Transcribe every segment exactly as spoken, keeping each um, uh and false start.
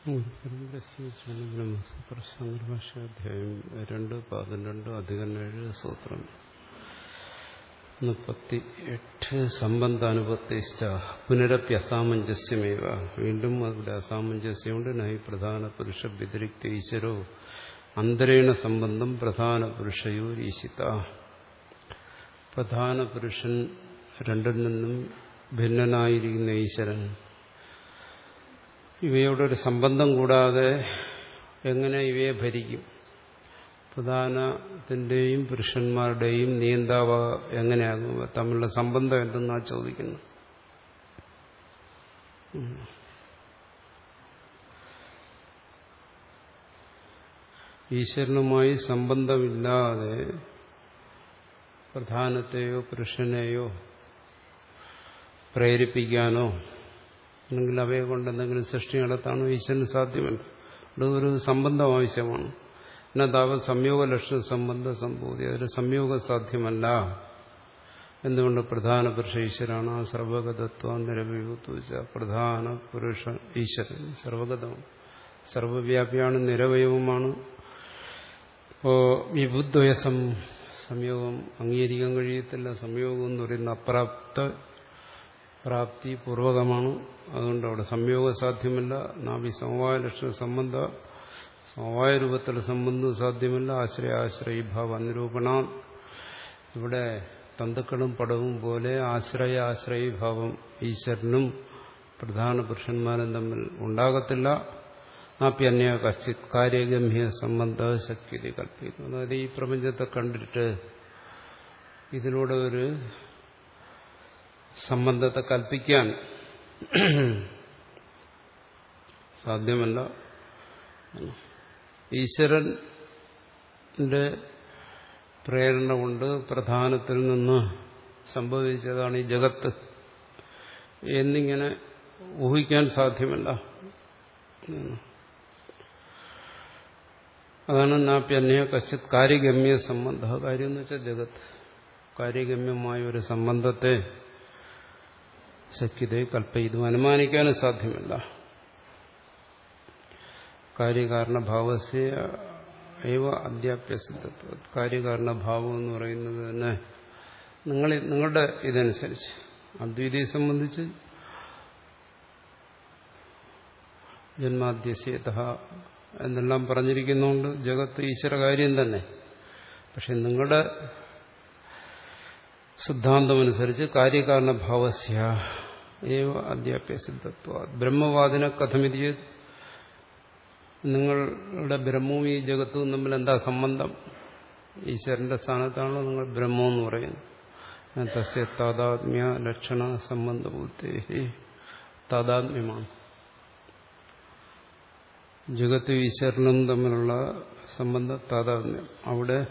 ബ്രഹ്മസൂത്രശങ്കരഭാഷ്യാധ്യായം രണ്ട് പതിനെണ്ട് അധികരേഴ് സൂത്രം മുപ്പത്തി എട്ട് സംബന്ധാനുപത്തിശ്ച പുനരപ്യസാമഞ്ജസ്യമേവ. വീണ്ടും അവിടെ അസാമഞ്ജസ്യമുണ്ട്. നഹി പ്രധാന പുരുഷ വ്യതിരിക്ത ഈശ്വരോ അന്തരേണ സംബന്ധം പ്രധാന പുരുഷയോരീശിത. പ്രധാന പുരുഷൻ രണ്ടിൽ നിന്നും ഭിന്നനായിരിക്കുന്ന ഈശ്വരൻ ഇവയോടൊരു സംബന്ധം കൂടാതെ എങ്ങനെ ഇവയെ ഭരിക്കും? പ്രധാനത്തിന്റെയും പുരുഷന്മാരുടെയും നിയന്താവ എങ്ങനെയാകും? തമ്മിലുള്ള സംബന്ധം എന്തെന്നാ ചോദിക്കുന്നു. ഈശ്വരനുമായി സംബന്ധമില്ലാതെ പ്രധാനത്തെയോ പുരുഷനെയോ പ്രേരിപ്പിക്കാനോ അല്ലെങ്കിൽ അവയെ കൊണ്ട് എന്തെങ്കിലും സൃഷ്ടി നടത്താനോ ഈശ്വരന് സാധ്യമല്ല. അത് ഒരു സംബന്ധം ആവശ്യമാണ്. എന്നതാവ സംയോഗ ലക്ഷണ സംബന്ധ സംഭൂതി, അതിൽ സംയോഗം സാധ്യമല്ല. എന്തുകൊണ്ട്? പ്രധാന പുരുഷ ഈശ്വരാണ്. സർവഗതത്വ നിരവയവത്വ. പ്രധാന പുരുഷ ഈശ്വരൻ സർവഗതവും സർവവ്യാപിയാണ്, നിരവയവുമാണ്. ഇപ്പോ വിബുദ്വയ സംയോഗം അംഗീകരിക്കാൻ കഴിയത്തില്ല. സംയോഗം എന്ന് പറയുന്ന അപ്രാപ്ത പ്രാപ്തി പൂർവകമാണ്. അതുകൊണ്ട് അവിടെ സംയോഗം സാധ്യമല്ല. നാഭി സമവായ ലക്ഷണ സംബന്ധ സമവായ രൂപത്തിലുള്ള സംബന്ധം സാധ്യമല്ല. ആശ്രയ ആശ്രയീഭാവ അനിരൂപണ. ഇവിടെ തന്തുക്കളും പടവും പോലെ ആശ്രയ ആശ്രയീഭാവം ഈശ്വരനും പ്രധാന പുരുഷന്മാരും തമ്മിൽ ഉണ്ടാകത്തില്ല. നാപ്യന്യ കശ്ചിത് കാര്യഗമ്യ സംബന്ധ ശക്തി കൽപ്പിക്കുന്നു. അതായത് ഈ പ്രപഞ്ചത്തെ കണ്ടിട്ട് ഇതിലൂടെ ഒരു സംബന്ധത്തെ കൽപ്പിക്കാൻ സാധ്യമല്ല. ഈശ്വരന്റെ പ്രേരണ കൊണ്ട് പ്രധാനത്തിൽ നിന്ന് സംഭവിച്ചതാണ് ഈ ജഗത്ത് എന്നിങ്ങനെ ഊഹിക്കാൻ സാധ്യമല്ല. അതാണ് നാപ്യന്യ കശ്ചിത് കാര്യഗമ്യ സംബന്ധ. കാര്യം എന്ന് വെച്ചാൽ ജഗത്ത്. കാര്യഗമ്യമായ ഒരു സംബന്ധത്തെ ശക്യതയെ കൽപ്പയിതും അനുമാനിക്കാനും സാധ്യമല്ല. കാര്യകാരണഭാവസ്യ ഏവ അധ്യാപ്യസിദ്ധത്വ. കാര്യകാരണഭാവം എന്ന് പറയുന്നത് തന്നെ നിങ്ങൾ നിങ്ങളുടെ ഇതനുസരിച്ച് അദ്വൈതയെ സംബന്ധിച്ച് ജന്മാദ്യസ്യത എന്നെല്ലാം പറഞ്ഞിരിക്കുന്നുണ്ട്. ജഗത്ത് ഈശ്വര കാര്യം തന്നെ. പക്ഷെ നിങ്ങളുടെ സിദ്ധാന്തമനുസരിച്ച് കാര്യകാരണഭാവസ്യ ഏവ അധ്യാപ്യസിദ്ധത്വ. ബ്രഹ്മവാദിന കഥമിതി. നിങ്ങളുടെ ബ്രഹ്മവും ഈ ജഗത്തും തമ്മിൽ എന്താ സംബന്ധം? ഈശ്വരന്റെ സ്ഥാനത്താണല്ലോ നിങ്ങൾ ബ്രഹ്മം എന്ന് പറയുന്നത്. തസ്യ താദാത്മ്യ ലക്ഷണ സംബന്ധബുദ്ധി. താദാത്മ്യമാണ് ജഗത്തും ഈശ്വരനും തമ്മിലുള്ള സംബന്ധ താദാത്മ്യം. അവിടെ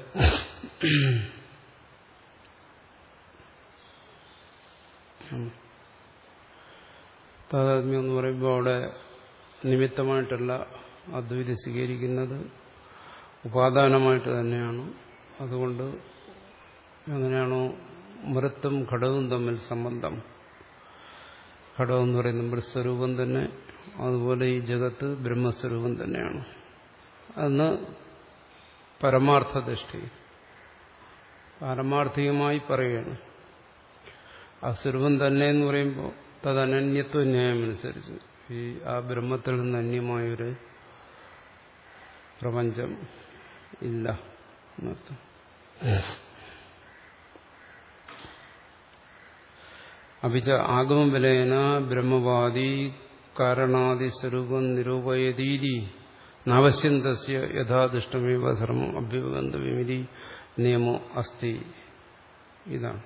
താദാത്മ്യം എന്ന് പറയുമ്പോൾ അവിടെ നിമിത്തമായിട്ടല്ല അദ്വൈതം സ്വീകരിക്കുന്നത്, ഉപാദാനമായിട്ട് തന്നെയാണ്. അതുകൊണ്ട് എങ്ങനെയാണോ മൃത്തും ഘടവും തമ്മിൽ സംബന്ധം, ഘടകം എന്ന് പറയുന്ന മൃസ്വരൂപം തന്നെ, അതുപോലെ ഈ ജഗത്ത് ബ്രഹ്മസ്വരൂപം തന്നെയാണ്. അന്ന് പരമാർത്ഥ ദൃഷ്ടി പാരമാർത്ഥികമായി പറയുകയാണ്. ആ സ്വരൂപം തന്നെ എന്ന് പറയുമ്പോൾ തദനന്യത്വ ന്യായം അനുസരിച്ച് ഈ ആ ബ്രഹ്മത്തിൽ നിന്ന് അന്യമായൊരു പ്രപഞ്ചം ഇല്ല എന്നർത്ഥം. അപിച്ച ആഗമ വിലയന ബ്രഹ്മവാദി കാരണാദി സ്വരൂപം നിരൂപയതീതി നവശ്യം തസ്യ യഥാദൃഷ്ടമേവ സർവം അഭ്യുപഗന്തവ്യമിതി നിയമോ അസ്തി. ഇതാണ്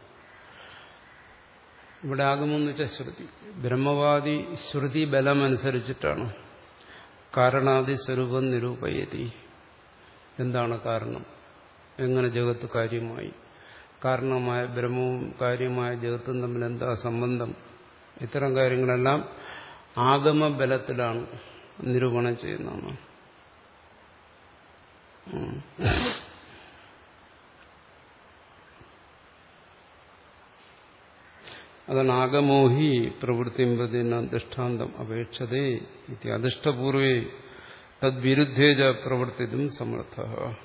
ഇവിടെ ആഗമം എന്ന് വെച്ചാൽ ശ്രുതി. ബ്രഹ്മവാദി ശ്രുതി ബലമനുസരിച്ചിട്ടാണ് കാരണാദി സ്വരൂപം നിരൂപയതി. എന്താണ് കാരണം? എങ്ങനെ ജഗത്ത് കാര്യമായി? കാരണമായ ബ്രഹ്മവും കാര്യമായ ജഗത്തും തമ്മിൽ എന്താ സംബന്ധം? ഇത്തരം കാര്യങ്ങളെല്ലാം ആഗമ ബലത്തിലാണ് നിരൂപണം ചെയ്യുന്നതാണ്. അതാണ് ആഗമോഹി പ്രവൃത്തി പ്രതിന ദൃഷ്ടാന്തം അപേക്ഷതേ ഇത് അധിഷ്ഠപൂർവേ തദ്വിരുദ്ധേജ പ്രവർത്തിതും സമർത്ഥ.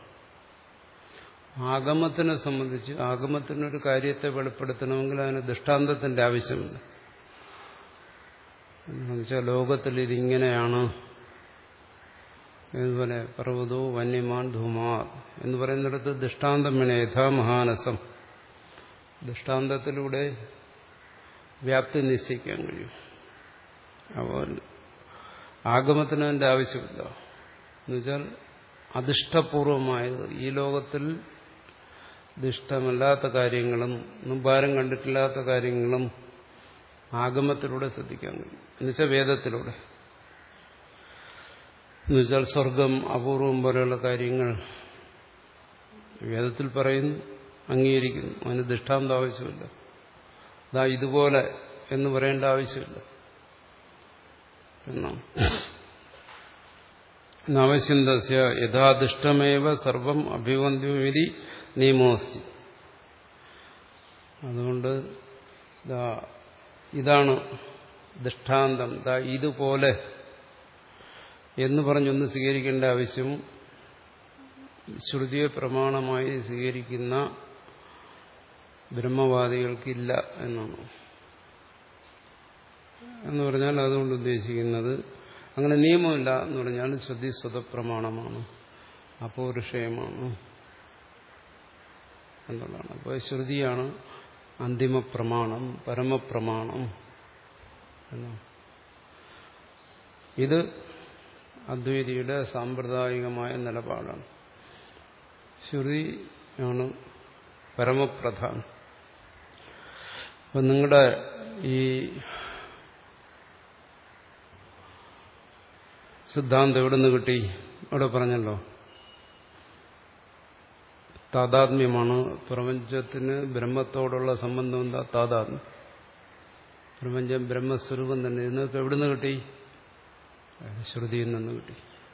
ആഗമത്തിനെ സംബന്ധിച്ച് ആഗമത്തിനൊരു കാര്യത്തെ വെളിപ്പെടുത്തണമെങ്കിൽ അതിന് ദൃഷ്ടാന്തത്തിന്റെ ആവശ്യമില്ല. എന്നുവെച്ചാൽ ലോകത്തിൽ ഇതിങ്ങനെയാണ് എന്നുപോലെ പർവ്വതോ വന്യമാൻ ധൂമാ എന്ന് പറയുന്നിടത്ത് ദൃഷ്ടാന്തം വേണേ. യഥാ മഹാനസം ദൃഷ്ടാന്തത്തിലൂടെ വ്യാപ്തി നിശ്ചയിക്കാൻ കഴിയും. അപ്പോൾ ആഗമത്തിന് അതിൻ്റെ ആവശ്യമില്ല. എന്നുവെച്ചാൽ അധിഷ്ഠപൂർവമായത് ഈ ലോകത്തിൽ ദുഷ്ടമല്ലാത്ത കാര്യങ്ങളും മുമ്പാരും കണ്ടിട്ടില്ലാത്ത കാര്യങ്ങളും ആഗമത്തിലൂടെ ശ്രദ്ധിക്കാൻ കഴിയും. എന്നുവെച്ചാൽ വേദത്തിലൂടെ. എന്നുവെച്ചാൽ സ്വർഗം അപൂർവം പോലെയുള്ള കാര്യങ്ങൾ വേദത്തിൽ പറയുന്നു, അംഗീകരിക്കുന്നു. അതിന് ദൃഷ്ടാന്തം ആവശ്യമില്ല. അതാ ഇതുപോലെ എന്ന് പറയേണ്ട ആവശ്യമില്ല എന്നാണ്. നവശ്യന്തസ്യ യഥാദിഷ്ടമേവ സർവം അഭിവന്ദ്യമിതി നിയമോസ്തി. അതുകൊണ്ട് ഇതാണ് ദൃഷ്ടാന്തം, ദാ ഇതുപോലെ എന്ന് പറഞ്ഞൊന്ന് സ്വീകരിക്കേണ്ട ആവശ്യം ശ്രുതിയെ പ്രമാണമായി സ്വീകരിക്കുന്ന ബ്രഹ്മവാദികൾക്കില്ല എന്നാണ്. എന്ന് പറഞ്ഞാൽ അതുകൊണ്ട് ഉദ്ദേശിക്കുന്നത് അങ്ങനെ നിയമമില്ല എന്ന് പറഞ്ഞാൽ ശ്രുതി സ്വതപ്രമാണമാണ്, അപൗരുഷയമാണ് എന്നുള്ളതാണ്. അപ്പോൾ ശ്രുതിയാണ് അന്തിമ പ്രമാണം, പരമപ്രമാണം എന്നാണ്. ഇത് അദ്വൈതിയുടെ സാമ്പ്രദായികമായ നിലപാടാണ്. ശ്രുതിയാണ് പരമപ്രധാനം. അപ്പം നിങ്ങളുടെ ഈ സിദ്ധാന്തം എവിടെ നിന്ന് കിട്ടി? അവിടെ പറഞ്ഞല്ലോ താദാത്മ്യമാണ്. പ്രപഞ്ചത്തിന് ബ്രഹ്മത്തോടുള്ള സംബന്ധം എന്താ? താദാത്മ്യം. പ്രപഞ്ചം ബ്രഹ്മസ്വരൂപം തന്നെ. ഇതിനൊക്കെ എവിടെ നിന്ന് കിട്ടി? ശ്രുതിയിൽ നിന്ന് കിട്ടി.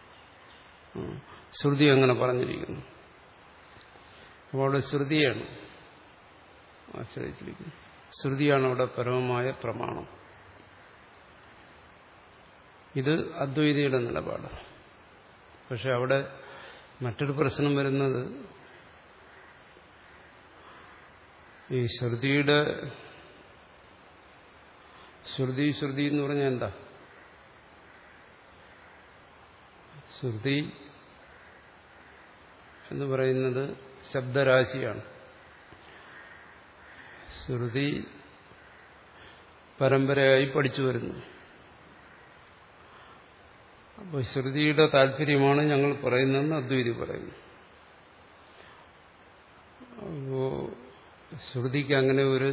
ശ്രുതി അങ്ങനെ പറഞ്ഞിരിക്കുന്നു. അപ്പോൾ അവിടെ ശ്രുതിയാണ് ആശ്രയിച്ചിരിക്കുന്നത്. ശ്രുതിയാണ് അവിടെ പരമമായ പ്രമാണം. ഇത് അദ്വൈതിയുടെ നിലപാട്. പക്ഷെ അവിടെ മറ്റൊരു പ്രശ്നം വരുന്നത് ഈ ശ്രുതിയുടെ ശ്രുതി ശ്രുതി എന്ന് പറഞ്ഞാൽ എന്താ? ശ്രുതി എന്ന് പറയുന്നത് ശബ്ദരാശിയാണ്. ശ്രുതി പരമ്പരയായി പഠിച്ചു വരുന്നു. അപ്പോൾ ശ്രുതിയുടെ താല്പര്യമാണ് ഞങ്ങൾ പറയുന്നതെന്ന് അദ്വൈതി പറയുന്നു. അപ്പോൾ ശ്രുതിക്ക് അങ്ങനെ ഒരു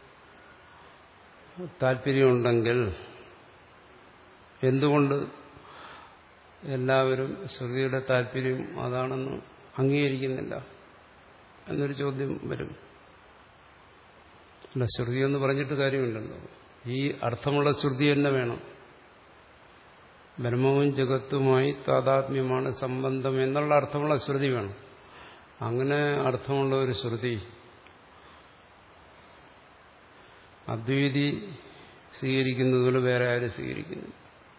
താല്പര്യമുണ്ടെങ്കിൽ എന്തുകൊണ്ട് എല്ലാവരും ശ്രുതിയുടെ താല്പര്യം അതാണെന്ന് അംഗീകരിക്കുന്നില്ല എന്നൊരു ചോദ്യം വരും. അല്ല, ശ്രുതി എന്ന് പറഞ്ഞിട്ട് കാര്യമില്ലല്ലോ. ഈ അർത്ഥമുള്ള ശ്രുതി തന്നെ വേണം. ബ്രഹ്മവും ജഗത്തുമായി താദാത്മ്യമാണ് സംബന്ധം എന്നുള്ള അർത്ഥമുള്ള ശ്രുതി വേണം. അങ്ങനെ അർത്ഥമുള്ള ഒരു ശ്രുതി അദ്വൈതി സ്വീകരിക്കുന്നതുപോലെ വേറെ ആരും സ്വീകരിക്കുന്നു.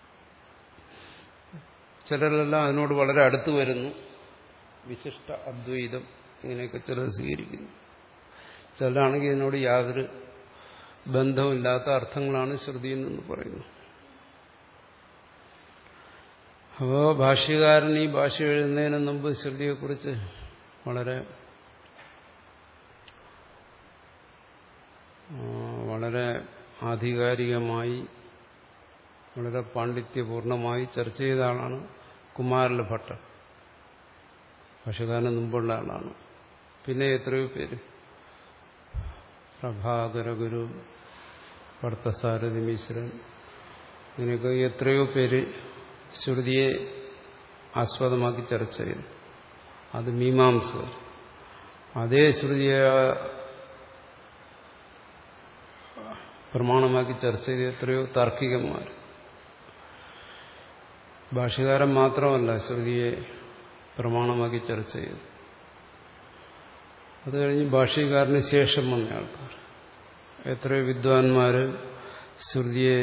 ചിലരെല്ലാം അതിനോട് വളരെ അടുത്ത് വരുന്നു. വിശിഷ്ട അദ്വൈതം ഇങ്ങനെയൊക്കെ ചിലർ സ്വീകരിക്കുന്നു. ചിലരാണെങ്കിൽ ഇതിനോട് യാതൊരു ബന്ധമില്ലാത്ത അർത്ഥങ്ങളാണ് ശ്രുതിയിൽ നിന്ന് പറയുന്നത്. അപ്പോൾ ഭാഷ്യകാരൻ ഈ ഭാഷ എഴുതുന്നതിന് മുമ്പ് ശ്രുതിയെക്കുറിച്ച് വളരെ വളരെ ആധികാരികമായി വളരെ പാണ്ഡിത്യപൂർണമായി ചർച്ച ചെയ്ത ആളാണ് കുമാരല ഭട്ടർ. ഭാഷ്യകാരന് മുമ്പുള്ള ആളാണ്. പിന്നെ എത്രയോ പേര്, പ്രഭാകര ഗുരു, ഭർത്തസാരഥി മിശ്രൻ, ഇങ്ങനെയൊക്കെ എത്രയോ പേര് ശ്രുതിയെ ആസ്പദമാക്കി ചർച്ച ചെയ്തു. അത് മീമാംസകർ. അതേ ശ്രുതിയെ പ്രമാണമാക്കി ചർച്ച ചെയ്ത എത്രയോ താർക്കികന്മാർ. ഭാഷ്യകാരൻ മാത്രമല്ല ശ്രുതിയെ പ്രമാണമാക്കി ചർച്ച ചെയ്തു. അത് കഴിഞ്ഞ് ഭാഷ്യകാരന് ശേഷം വന്ന ആൾക്കാർ എത്രയോ വിദ്വാൻമാര് ശ്രുതിയെ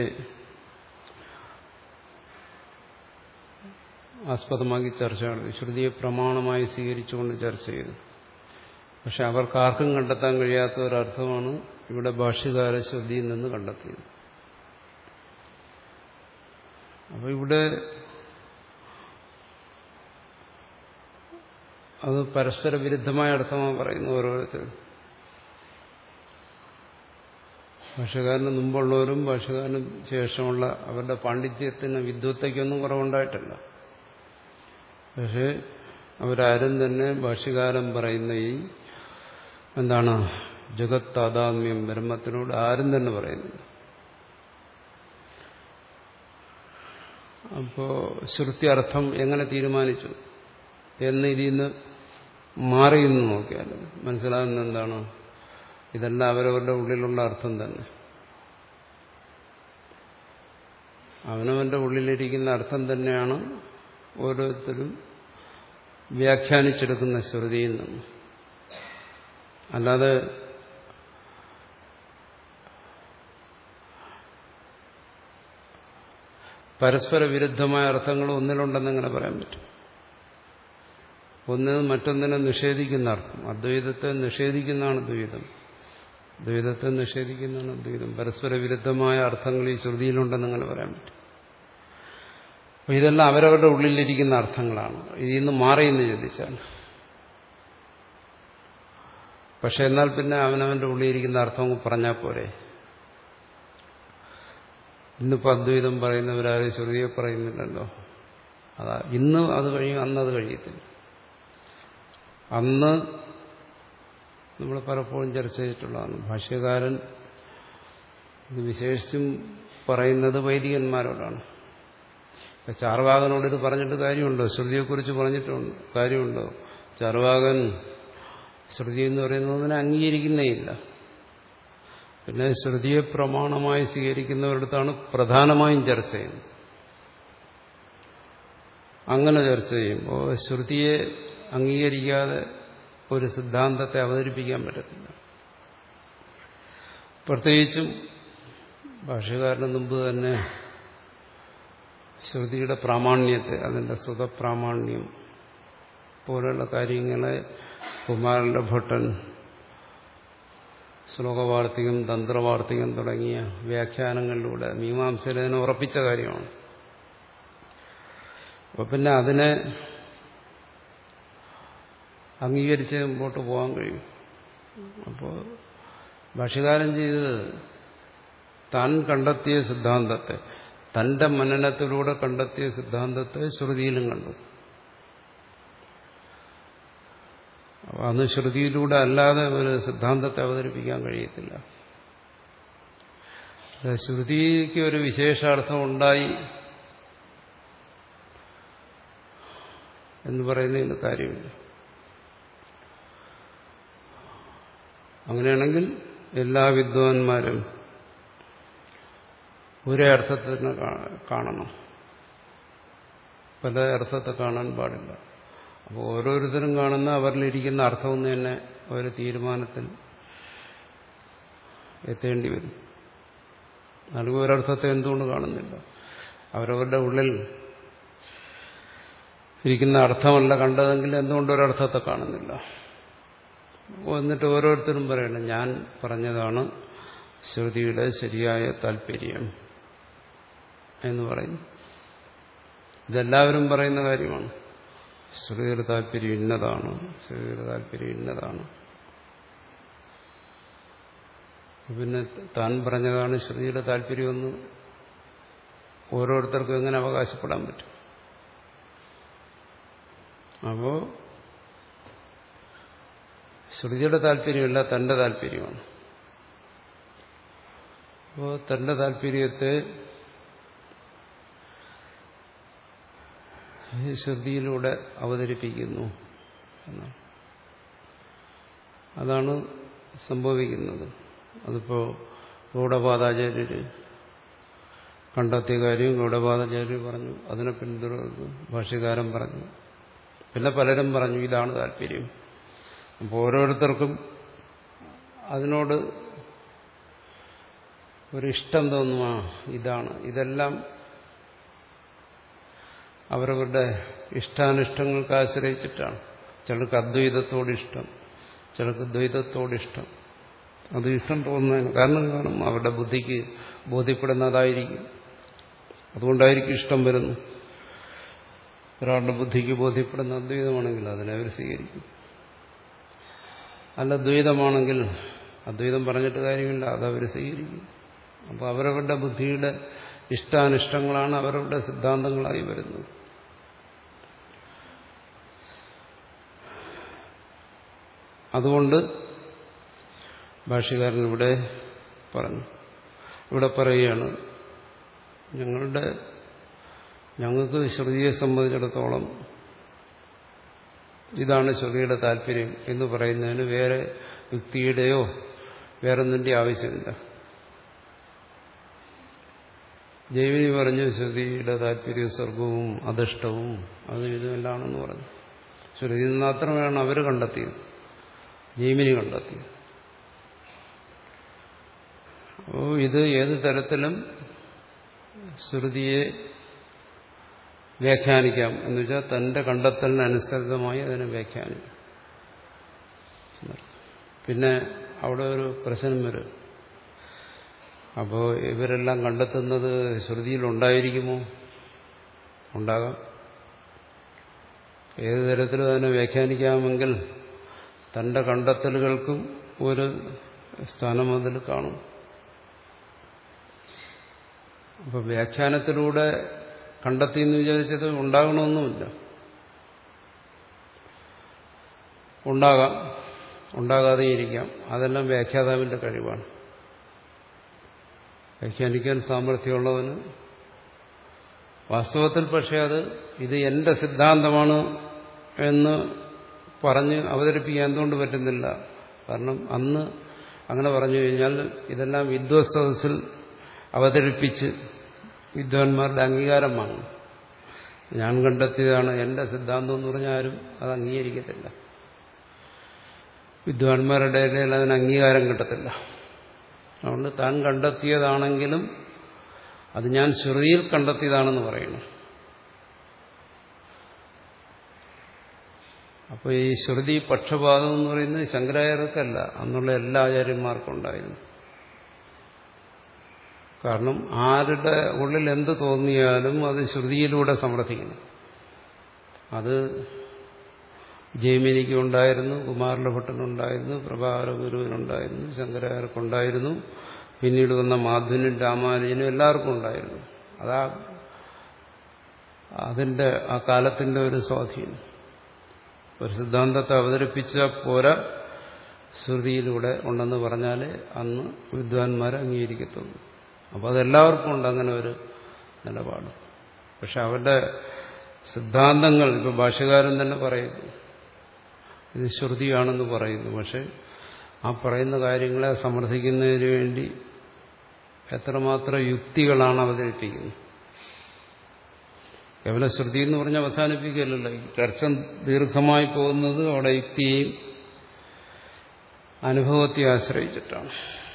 ആസ്പദമാക്കി ചർച്ച നടത്തി, ശ്രുതിയെ പ്രമാണമായി സ്വീകരിച്ചുകൊണ്ട് ചർച്ച ചെയ്തു. പക്ഷെ അവർക്കാർക്കും കണ്ടെത്താൻ കഴിയാത്ത ഒരർത്ഥമാണ് ഇവിടെ ഭാഷ്യകാര ശ്രുതിയിൽ നിന്ന് കണ്ടെത്തിയത്. അപ്പൊ ഇവിടെ അത് പരസ്പര വിരുദ്ധമായ അർത്ഥമാണ് പറയുന്നത് ഓരോരുത്തരും. ഭാഷകാരന് മുമ്പുള്ളവരും ഭാഷകാരന് ശേഷമുള്ള അവരുടെ പാണ്ഡിത്യത്തിന് വിദ്വത്തയ്ക്കൊന്നും കുറവുണ്ടായിട്ടില്ല. പക്ഷെ അവരാരും തന്നെ ഭാഷ്യകാരൻ പറയുന്ന ഈ എന്താണ് ജഗത് താദാത്മ്യം ബ്രഹ്മത്തിനോട് ആരും തന്നെ പറയുന്നില്ല. അപ്പോ ശ്രുതി അർത്ഥം എങ്ങനെ തീരുമാനിച്ചു എന്ന് ഇതിൽ നിന്ന് മാറിയെന്ന് നോക്കിയാൽ മനസ്സിലാകുന്ന എന്താണ്, ഇതെല്ലാം അവരവരുടെ ഉള്ളിലുള്ള അർത്ഥം തന്നെ. അവനവന്റെ ഉള്ളിലിരിക്കുന്ന അർത്ഥം തന്നെയാണ് ഓരോരുത്തരും വ്യാഖ്യാനിച്ചെടുക്കുന്ന ശ്രുതിയിൽ നിന്ന്. അല്ലാതെ പരസ്പര വിരുദ്ധമായ അർത്ഥങ്ങൾ ഒന്നിലുണ്ടെന്ന് എങ്ങനെ പറയാൻ പറ്റും? ഒന്ന് മറ്റൊന്നിനെ നിഷേധിക്കുന്ന അർത്ഥം. അദ്വൈതത്തെ നിഷേധിക്കുന്നതാണ് ദ്വൈതം, ദ്വൈതത്തെ നിഷേധിക്കുന്നതാണ് അദ്വൈതം. പരസ്പര വിരുദ്ധമായ അർത്ഥങ്ങൾ ഈ ശ്രുതിയിലുണ്ടെന്ന് എങ്ങനെ പറയാൻ പറ്റും? അപ്പൊ ഇതെല്ലാം അവരവരുടെ ഉള്ളിലിരിക്കുന്ന അർത്ഥങ്ങളാണ്. ഇതിൽ നിന്ന് മാറിയെന്ന് ചിന്തിച്ചാൽ. പക്ഷെ എന്നാൽ പിന്നെ അവനവന്റെ ഉള്ളിലിരിക്കുന്ന അർത്ഥം പറഞ്ഞാൽ പോരെ. ഇന്നിപ്പോൾ അദ്വൈതം പറയുന്നവരാരും ശ്രുതിയെ പറയുന്നില്ലല്ലോ. അതാ ഇന്ന് അത് കഴിയും, അന്നത് കഴിയത്തില്ല. അന്ന് നമ്മൾ പലപ്പോഴും ചർച്ച ചെയ്തിട്ടുള്ളതാണ്. ഭാഷ്യകാരൻ ഇത് വിശേഷിച്ചും പറയുന്നത് വൈദികന്മാരോടാണ്. ചാർവാകനോട് ഇത് പറഞ്ഞിട്ട് കാര്യമുണ്ടോ? ശ്രുതിയെക്കുറിച്ച് പറഞ്ഞിട്ടുണ്ട് കാര്യമുണ്ടോ? ചാർവാകൻ ശ്രുതി എന്ന് പറയുന്നതിനെ അംഗീകരിക്കുന്നേയില്ല. പിന്നെ ശ്രുതിയെ പ്രമാണമായി സ്വീകരിക്കുന്നവരിടത്താണ് പ്രധാനമായും ചർച്ച ചെയ്യുന്നത്. അങ്ങനെ ചർച്ച ചെയ്യുമ്പോൾ ശ്രുതിയെ അംഗീകരിക്കാതെ ഒരു സിദ്ധാന്തത്തെ അവതരിപ്പിക്കാൻ പറ്റത്തില്ല. പ്രത്യേകിച്ചും ഭാഷ്യകാരന് മുമ്പ് തന്നെ ശ്രുതിയുടെ പ്രാമാണ്യത്തെ, അതിന്റെ സ്വതപ്രാമാണ്യം പോലെയുള്ള കാര്യങ്ങളെ കുമാരന്റെ ഭട്ടൻ ശ്ലോകവാർത്തികം തന്ത്രവാർത്തികം തുടങ്ങിയ വ്യാഖ്യാനങ്ങളിലൂടെ മീമാംസയിൽ അതിനെ ഉറപ്പിച്ച കാര്യമാണ്. അപ്പൊ പിന്നെ അതിനെ അംഗീകരിച്ച് മുമ്പോട്ട് പോകാൻ കഴിയും. അപ്പോൾ ഭാഷ്യകാരൻ ചെയ്തത് താൻ കണ്ടെത്തിയ സിദ്ധാന്തത്തെ, തന്റെ മനനത്തിലൂടെ കണ്ടെത്തിയ സിദ്ധാന്തത്തെ ശ്രുതിയിലും കണ്ടു. അന്ന് ശ്രുതിയിലൂടെ അല്ലാതെ ഒരു സിദ്ധാന്തത്തെ അവതരിപ്പിക്കാൻ കഴിയത്തില്ല. ശ്രുതിക്ക് ഒരു വിശേഷാർത്ഥം ഉണ്ടായി എന്ന് പറയുന്നതിന് കാര്യമില്ല. അങ്ങനെയാണെങ്കിൽ എല്ലാ വിദ്വാൻമാരും ഒരേ അർത്ഥത്തിന് കാണണം, പല അർത്ഥത്തെ കാണാൻ പാടില്ല. അപ്പോൾ ഓരോരുത്തരും കാണുന്ന അവരിലിരിക്കുന്ന അർത്ഥമൊന്നും തന്നെ ഒരു തീരുമാനത്തിൽ എത്തേണ്ടി വരും. അല്ലെങ്കിൽ ഒരർത്ഥത്തെ എന്തുകൊണ്ട് കാണുന്നില്ല? അവരവരുടെ ഉള്ളിൽ ഇരിക്കുന്ന അർത്ഥമല്ല കണ്ടതെങ്കിൽ എന്തുകൊണ്ട് ഒരർത്ഥത്തെ കാണുന്നില്ല? എന്നിട്ട് ഓരോരുത്തരും പറയണം ഞാൻ പറഞ്ഞതാണ് ശ്രുതിയുടെ ശരിയായ താല്പര്യം എന്ന് പറയും. ഇതെല്ലാവരും പറയുന്ന കാര്യമാണ്. ശ്രുതിയുടെ താല്പര്യം ഇന്നതാണ്, ശ്രുതിയുടെ താല്പര്യം ഇന്നതാണ്. പിന്നെ താൻ പറഞ്ഞതാണ് ശ്രുതിയുടെ താല്പര്യമെന്ന് ഓരോരുത്തർക്കും എങ്ങനെ അവകാശപ്പെടാൻ പറ്റും? അപ്പോ ശ്രുതിയുടെ താല്പര്യമല്ല, തന്റെ താല്പര്യമാണ്. അപ്പോൾ തന്റെ താല്പര്യത്തെ ശ്രുതിയിലൂടെ അവതരിപ്പിക്കുന്നു എന്നാണ്. അതാണ് സംഭവിക്കുന്നത്. അതിപ്പോ ഗൗഡപാദാചാര്യര് കണ്ടെത്തിയ കാര്യം ഗൗഡപാദാചാര്യർ പറഞ്ഞു, അതിനെ പിന്തുടർന്നു ഭാഷ്യകാരൻ പറഞ്ഞു, പിന്നെ പലരും പറഞ്ഞു ഇതാണ് താല്പര്യം. അപ്പോൾ ഓരോരുത്തർക്കും അതിനോട് ഒരിഷ്ടം തോന്നുക ഇതാണ്. ഇതെല്ലാം അവരവരുടെ ഇഷ്ടാനിഷ്ടങ്ങൾക്ക് ആശ്രയിച്ചിട്ടാണ്. ചിലർക്ക് അദ്വൈതത്തോടിഷ്ടം, ചിലർക്ക് ദ്വൈതത്തോടിഷ്ടം. അത് ഇഷ്ടം തോന്നുന്നതിന് കാരണം കാണും, അവരുടെ ബുദ്ധിക്ക് ബോധ്യപ്പെടുന്നതായിരിക്കും. അതുകൊണ്ടായിരിക്കും ഇഷ്ടം വരുന്നു. ഒരാളുടെ ബുദ്ധിക്ക് ബോധ്യപ്പെടുന്ന അദ്വൈതമാണെങ്കിൽ അതിനെ അവർ സ്വീകരിക്കും. അല്ല ദ്വൈതമാണെങ്കിൽ അദ്വൈതം പറഞ്ഞിട്ട് കാര്യമില്ല, അതവർ സ്വീകരിക്കും. അപ്പോൾ അവരവരുടെ ബുദ്ധിയുടെ ഇഷ്ടാനിഷ്ടങ്ങളാണ് അവരവരുടെ സിദ്ധാന്തങ്ങളായി വരുന്നത്. അതുകൊണ്ട് ഭാഷ്യകാരൻ ഇവിടെ പറഞ്ഞു, ഇവിടെ പറയുകയാണ്, ഞങ്ങളുടെ ഞങ്ങൾക്ക് ശ്രുതിയെ സംബന്ധിച്ചിടത്തോളം ഇതാണ് ശ്രുതിയുടെ താല്പര്യം എന്ന് പറയുന്നതിന് വേറെ യുക്തിയുടെയോ വേറൊന്നിന്റെ ആവശ്യമില്ല. ജൈമിനി പറഞ്ഞു ശ്രുതിയുടെ താല്പര്യവും സ്വർഗവും അധിഷ്ഠവും അതും ഇതുമെല്ലാണെന്ന് പറഞ്ഞു. ശ്രുതിയിൽ നിന്ന് മാത്രമാണ് അവർ കണ്ടെത്തിയത്, ജൈമിനി കണ്ടെത്തിയത്. അപ്പോൾ ഇത് ഏത് തരത്തിലും ശ്രുതിയെ വ്യാഖ്യാനിക്കാം എന്ന് വെച്ചാൽ തന്റെ കണ്ടെത്തലിനനുസൃതമായി അതിനെ വ്യാഖ്യാനിക്കാം. പിന്നെ അവിടെ ഒരു പ്രശ്നം വരും. അപ്പോൾ ഇവരെല്ലാം കണ്ടെത്തുന്നത് ശ്രുതിയിൽ ഉണ്ടായിരിക്കുമോ? ഉണ്ടാകാം. ഏത് തരത്തിലും അതിനെ വ്യാഖ്യാനിക്കാമെങ്കിൽ തന്റെ കണ്ടെത്തലുകൾക്കും ഒരു സ്ഥാനം അതിൽ കാണും. അപ്പോൾ വ്യാഖ്യാനത്തിലൂടെ കണ്ടെത്തി എന്ന് വിചാരിച്ചത് ഉണ്ടാകണമെന്നുമില്ല. ഉണ്ടാകാം, ഉണ്ടാകാതെ ഇരിക്കാം. അതെല്ലാം വ്യാഖ്യാതാവിന്റെ കഴിവാണ്. വ്യാഖ്യാനിക്കാൻ സാമർഥ്യമുള്ളവന് വാസ്തവത്തിൽ പക്ഷേ അത് ഇത് എന്റെ സിദ്ധാന്തമാണ് എന്ന് പറഞ്ഞ് അവതരിപ്പിക്കാൻ എന്തുകൊണ്ട് പറ്റുന്നില്ല? കാരണം അന്ന് അങ്ങനെ പറഞ്ഞു കഴിഞ്ഞാൽ ഇതെല്ലാം വിദ്വത് സദസ്സിൽ അവതരിപ്പിച്ച് വിദ്വാൻമാരുടെ അംഗീകാരം വാങ്ങും. ഞാൻ കണ്ടെത്തിയതാണ് എന്റെ സിദ്ധാന്തം എന്ന് പറഞ്ഞാൽ ആരും അത് അംഗീകരിക്കത്തില്ല. വിദ്വാൻമാരുടെ ഇടയിൽ അതിന് അംഗീകാരം കിട്ടത്തില്ല. അതുകൊണ്ട് താൻ കണ്ടെത്തിയതാണെങ്കിലും അത് ഞാൻ ശ്രുതിയിൽ കണ്ടെത്തിയതാണെന്ന് പറയണം. അപ്പോൾ ഈ ശ്രുതി പക്ഷപാതം എന്ന് പറയുന്നത് ശങ്കരാചാര്യർക്കല്ല, അന്നുള്ള എല്ലാ ആചാര്യന്മാർക്കും ഉണ്ടായിരുന്നു. കാരണം ആരുടെ ഉള്ളിൽ എന്ത് തോന്നിയാലും അത് ശ്രുതിയിലൂടെ സമർത്ഥിക്കണം. അത് ജൈമിനിക്കുണ്ടായിരുന്നു, കുമാരലഭട്ടനുണ്ടായിരുന്നു, പ്രഭാകര ഗുരുവിനുണ്ടായിരുന്നു, ശങ്കരാചാര്യർക്കുണ്ടായിരുന്നു, പിന്നീട് വന്ന മാധവനും രാമാനുജനും എല്ലാവർക്കും ഉണ്ടായിരുന്നു. അതാ അതിന്റെ ആ കാലത്തിന്റെ ഒരു സ്വാധീനം. ഒരു സിദ്ധാന്തത്തെ അവതരിപ്പിച്ച പോരാ, ശ്രുതിയിലൂടെ ഉണ്ടെന്ന് പറഞ്ഞാലേ അന്ന് വിദ്വാൻമാരെ അംഗീകരിക്കത്തുള്ളൂ. അപ്പോൾ അതെല്ലാവർക്കും ഉണ്ട് അങ്ങനെ ഒരു നിലപാട്. പക്ഷെ അവരുടെ സിദ്ധാന്തങ്ങൾ ഇപ്പോൾ ഭാഷ്യകാരൻ തന്നെ പറയുന്നു ഇത് ശ്രുതിയാണെന്ന് പറയുന്നു. പക്ഷെ ആ പറയുന്ന കാര്യങ്ങളെ സമർത്ഥിക്കുന്നതിന് വേണ്ടി എത്രമാത്രം യുക്തികളാണ് അവതരിപ്പിക്കുന്നത്. കേവലം ശ്രുതി എന്ന് പറഞ്ഞ് അവസാനിപ്പിക്കുകയല്ലല്ലോ. ഈ ചർച്ച ദീർഘമായി പോകുന്നത് അവിടെ യുക്തിയെയും അനുഭവത്തെയും ആശ്രയിച്ചിട്ടാണ്.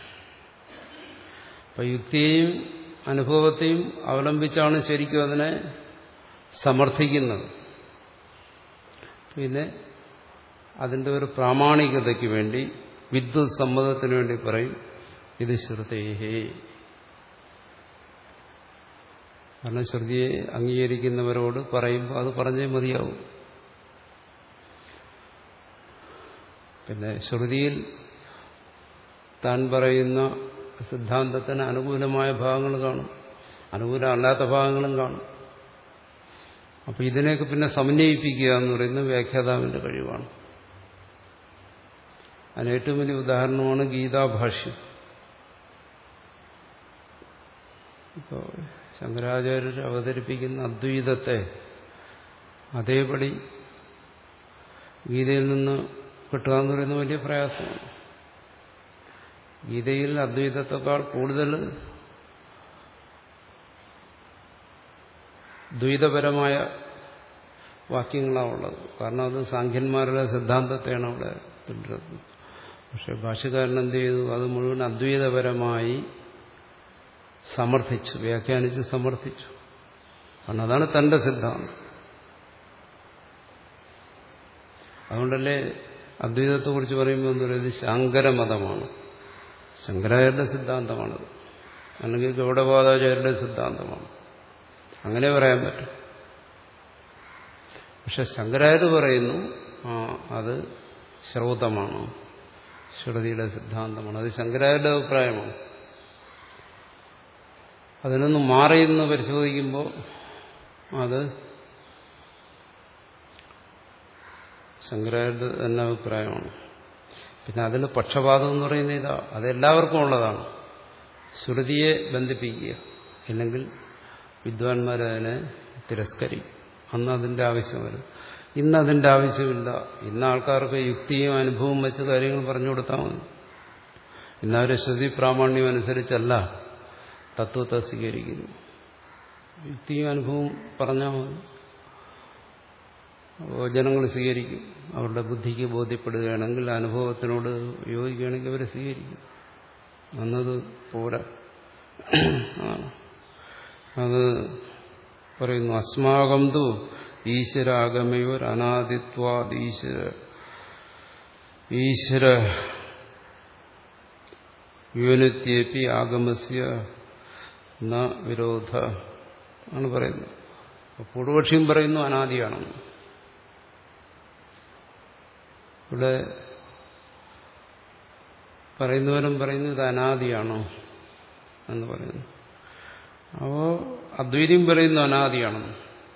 അപ്പം യുക്തിയെയും അനുഭവത്തെയും അവലംബിച്ചാണ് ശരിക്കും അതിനെ സമർത്ഥിക്കുന്നത്. പിന്നെ അതിൻ്റെ ഒരു പ്രാമാണികതയ്ക്ക് വേണ്ടി വിദ്വത് സമ്മതത്തിന് വേണ്ടി പറയും ഇത് ശ്രുതേഹേ. കാരണം ശ്രുതിയെ അംഗീകരിക്കുന്നവരോട് പറയുമ്പോൾ അത് പറഞ്ഞേ മതിയാവും. പിന്നെ ശ്രുതിയിൽ താൻ പറയുന്ന സിദ്ധാന്തത്തിന് അനുകൂലമായ ഭാഗങ്ങൾ കാണും, അനുകൂലമല്ലാത്ത ഭാഗങ്ങളും കാണും. അപ്പം ഇതിനെയൊക്കെ പിന്നെ സമന്വയിപ്പിക്കുക എന്ന് പറയുന്നത് വ്യാഖ്യാതാവിന്റെ കഴിവാണ്. അതിന് ഏറ്റവും വലിയ ഉദാഹരണമാണ് ഗീതാഭാഷ്യം. ഇപ്പോൾ ശങ്കരാചാര്യർ അവതരിപ്പിക്കുന്ന അദ്വൈതത്തെ അതേപടി ഗീതയിൽ നിന്ന് കിട്ടുക എന്ന് പറയുന്നത് വലിയ പ്രയാസമാണ്. ഗീതയിൽ അദ്വൈതത്തെക്കാൾ കൂടുതൽ ദ്വൈതപരമായ വാക്യങ്ങളാണ് ഉള്ളത്. കാരണം അത് സാഖ്യന്മാരുടെ സിദ്ധാന്തത്തെയാണ് അവിടെ പിന്തുടരുന്നത്. പക്ഷെ ഭാഷ്യകാരൻ എന്ത് ചെയ്തു? അത് മുഴുവൻ അദ്വൈതപരമായി സമർത്ഥിച്ചു, വ്യാഖ്യാനിച്ച് സമർത്ഥിച്ചു. കാരണം അതാണ് തന്റെ സിദ്ധാന്തം. അതുകൊണ്ടല്ലേ അദ്വൈതത്തെക്കുറിച്ച് പറയുമ്പോൾ എന്താ പറയുക, ഇത് ശങ്കരമതമാണ്, ശങ്കരാചാര്യരുടെ സിദ്ധാന്തമാണത്, അല്ലെങ്കിൽ ഗൗഡപാദാചാര്യരുടെ സിദ്ധാന്തമാണ്, അങ്ങനെ പറയാൻ പറ്റും. പക്ഷെ ശങ്കരാചാര്യ പറയുന്നു ആ അത് ശ്രൗതമാണ്, ശ്രുതിയുടെ സിദ്ധാന്തമാണ്, അത് ശങ്കരാചാര്യരുടെ അഭിപ്രായമാണ്. അതിനൊന്ന് മാറിയെന്ന് പരിശോധിക്കുമ്പോൾ അത് ശങ്കരാചാര്യരുടെ തന്നെ അഭിപ്രായമാണ്. പിന്നെ അതിൽ പക്ഷപാതം എന്ന് പറയുന്നത് ഇതാ, അതെല്ലാവർക്കും ഉള്ളതാണ്. ശ്രുതിയെ ബന്ധിപ്പിക്കുക, ഇല്ലെങ്കിൽ വിദ്വാൻമാരതിനെ തിരസ്കരിക്കും. അന്ന് അതിൻ്റെ ആവശ്യം വരും. ഇന്ന് അതിൻ്റെ ആവശ്യമില്ല. ഇന്ന് ആൾക്കാർക്ക് യുക്തിയും അനുഭവവും വെച്ച് കാര്യങ്ങൾ പറഞ്ഞു കൊടുത്താൽ മതി. ഇന്നവരെ ശ്രുതി പ്രാമാണ്യം അനുസരിച്ചല്ല തത്വത്തെ സ്വീകരിക്കുന്നു. യുക്തിയും അനുഭവവും പറഞ്ഞാൽ മതി, ജനങ്ങൾ സ്വീകരിക്കും. അവരുടെ ബുദ്ധിക്ക് ബോധ്യപ്പെടുകയാണെങ്കിൽ, അനുഭവത്തിനോട് യോജിക്കുകയാണെങ്കിൽ അവരെ സ്വീകരിക്കും. അന്നത് പോരാ. അത് പറയുന്നു, അസ്മാകം തു ഈശ്വരാഗമയോർ അനാദിത്വാദ് ഈശ്വര ഈശ്വര യൂനത്യേപി ആഗമസ്യ ന വിരോധ ആണ് പറയുന്നത്. പൂർവപക്ഷിയും പറയുന്നു അനാദിയാണെന്ന്. ഇവിടെ പറയുന്നവരും പറയുന്നു ഇത് അനാദിയാണോ എന്ന് പറയുന്നു. അപ്പോൾ അദ്വൈതം പറയുന്നു അനാദിയാണെന്ന്.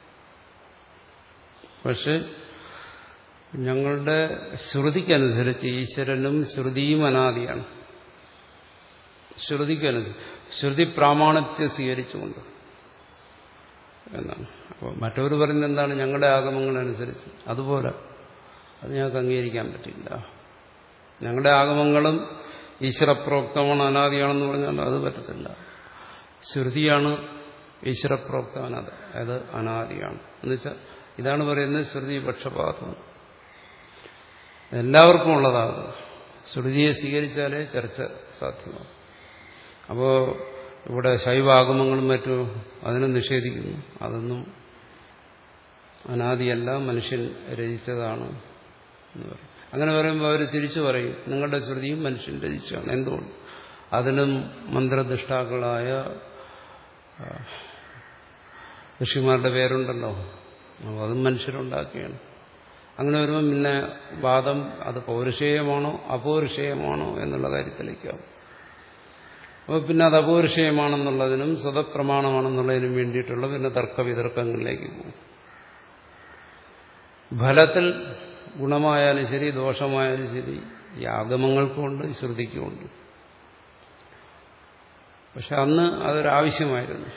പക്ഷെ ഞങ്ങളുടെ ശ്രുതിക്കനുസരിച്ച് ഈശ്വരനും ശ്രുതിയും അനാദിയാണ്. ശ്രുതിക്കനുസരിച്ച് ശ്രുതി പ്രാമാണിത്യം സ്വീകരിച്ചുകൊണ്ട് എന്നാണ്. അപ്പോൾ മറ്റവർ പറയുന്നത് എന്താണ്, ഞങ്ങളുടെ ആഗമങ്ങളനുസരിച്ച്. അതുപോലെ അത് ഞങ്ങൾക്ക് അംഗീകരിക്കാൻ പറ്റില്ല. ഞങ്ങളുടെ ആഗമങ്ങളും ഈശ്വരപ്രോക്തമാണ്, അനാദിയാണെന്ന് പറഞ്ഞാൽ അത് പറ്റത്തില്ല. ശ്രുതിയാണ് ഈശ്വരപ്രോക്തമാണ്, അത് അനാദിയാണ്. എന്നുവെച്ചാൽ ഇതാണ് പറയുന്നത് ശ്രുതി പക്ഷപാതം. എല്ലാവർക്കും ഉള്ളതാണ്. ശ്രുതിയെ സ്വീകരിച്ചാലേ ചർച്ച സാധ്യമാകും. അപ്പോൾ ഇവിടെ ശൈവാഗമങ്ങളും മറ്റും അതിനെ നിഷേധിക്കുന്നു. അതൊന്നും അനാദിയല്ല, മനുഷ്യൻ രചിച്ചതാണ് എന്ന് പറയും. അങ്ങനെ പറയുമ്പോൾ അവർ തിരിച്ചു പറയും, നിങ്ങളുടെ ശ്രുതിയും മനുഷ്യൻ രചിച്ചതാണ്. എന്തുകൊണ്ട്? അതിനും മന്ത്രദൃഷ്ടാക്കളായ ഋഷിമാരുടെ പേരുണ്ടല്ലോ, അപ്പോൾ അതും മനുഷ്യരുണ്ടാക്കിയാണ്. അങ്ങനെ വരുമ്പോൾ പിന്നെ വാദം അത് പൗരുഷേയമാണോ അപൗരുഷേയമാണോ എന്നുള്ള കാര്യത്തിലേക്കാവും. അപ്പോൾ പിന്നെ അത് അപൗരുഷേയമാണെന്നുള്ളതിനും സ്വതപ്രമാണമാണെന്നുള്ളതിനും വേണ്ടിയിട്ടുള്ള പിന്നെ തർക്കവിതർക്കങ്ങളിലേക്ക് പോകും. ഫലത്തിൽ ഗുണമായാലും ശരി ദോഷമായാലും ശരി ഈ ആഗമങ്ങൾക്കുമുണ്ട് ശ്രുതിക്കുമുണ്ട്. പക്ഷെ അന്ന് അതൊരാവശ്യമായിരുന്നു,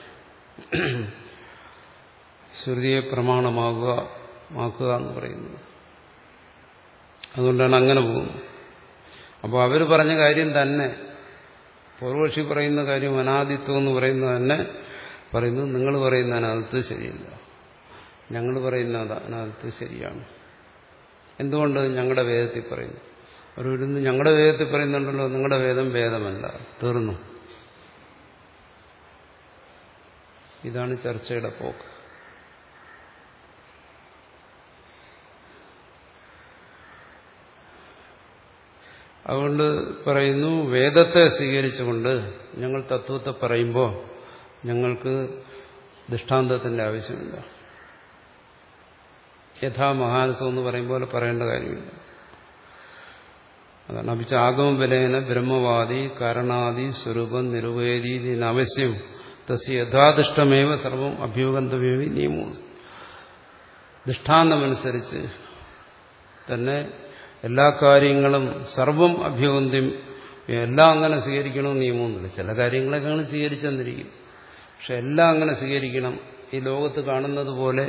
ശ്രുതിയെ പ്രമാണമാകുക മാക്കുക എന്ന് പറയുന്നത്. അതുകൊണ്ടാണ് അങ്ങനെ പോകുന്നത്. അപ്പോൾ അവർ പറഞ്ഞ കാര്യം തന്നെ, പൂർവക്ഷി പറയുന്ന കാര്യം അനാദിത്വം എന്ന് പറയുന്നത് തന്നെ പറയുന്നു, നിങ്ങൾ പറയുന്ന അനാദിത്വം ശരിയല്ല, ഞങ്ങൾ പറയുന്ന അനാദിത്വം ശരിയാണ്. എന്തുകൊണ്ട്? ഞങ്ങളുടെ വേദത്തിൽ പറയുന്നു. അവരിന്ന് ഞങ്ങളുടെ വേദത്തിൽ പറയുന്നുണ്ടല്ലോ, നിങ്ങളുടെ വേദം വേദമല്ല, തീർന്നു. ഇതാണ് ചർച്ചയുടെ പോക്ക്. അതുകൊണ്ട് പറയുന്നു, വേദത്തെ സ്വീകരിച്ചുകൊണ്ട് ഞങ്ങൾ തത്വത്തെ പറയുമ്പോൾ ഞങ്ങൾക്ക് ദൃഷ്ടാന്തത്തിന്റെ ആവശ്യമില്ല. യഥാ മഹാനസം എന്ന് പറയുമ്പോൾ പറയേണ്ട കാര്യമില്ല. അതാണ് അഭിച്ച ആഗമ ബലേന ബ്രഹ്മവാദി കാരണാദി സ്വരൂപം നിരുപേദി അവശ്യം തസ്യ യഥാദിഷ്ടമേവ സർവം അഭ്യൂഗന്തമേവി നിയമവും. ദൃഷ്ടാന്തമനുസരിച്ച് തന്നെ എല്ലാ കാര്യങ്ങളും സർവം അഭ്യൂഗന്ത്യം, എല്ലാം അങ്ങനെ സ്വീകരിക്കണമെന്ന് നിയമമൊന്നുമില്ല. ചില കാര്യങ്ങളൊക്കെ അങ്ങനെ സ്വീകരിച്ചെന്നിരിക്കും, പക്ഷെ എല്ലാം അങ്ങനെ സ്വീകരിക്കണം. ഈ ലോകത്ത് കാണുന്നത് പോലെ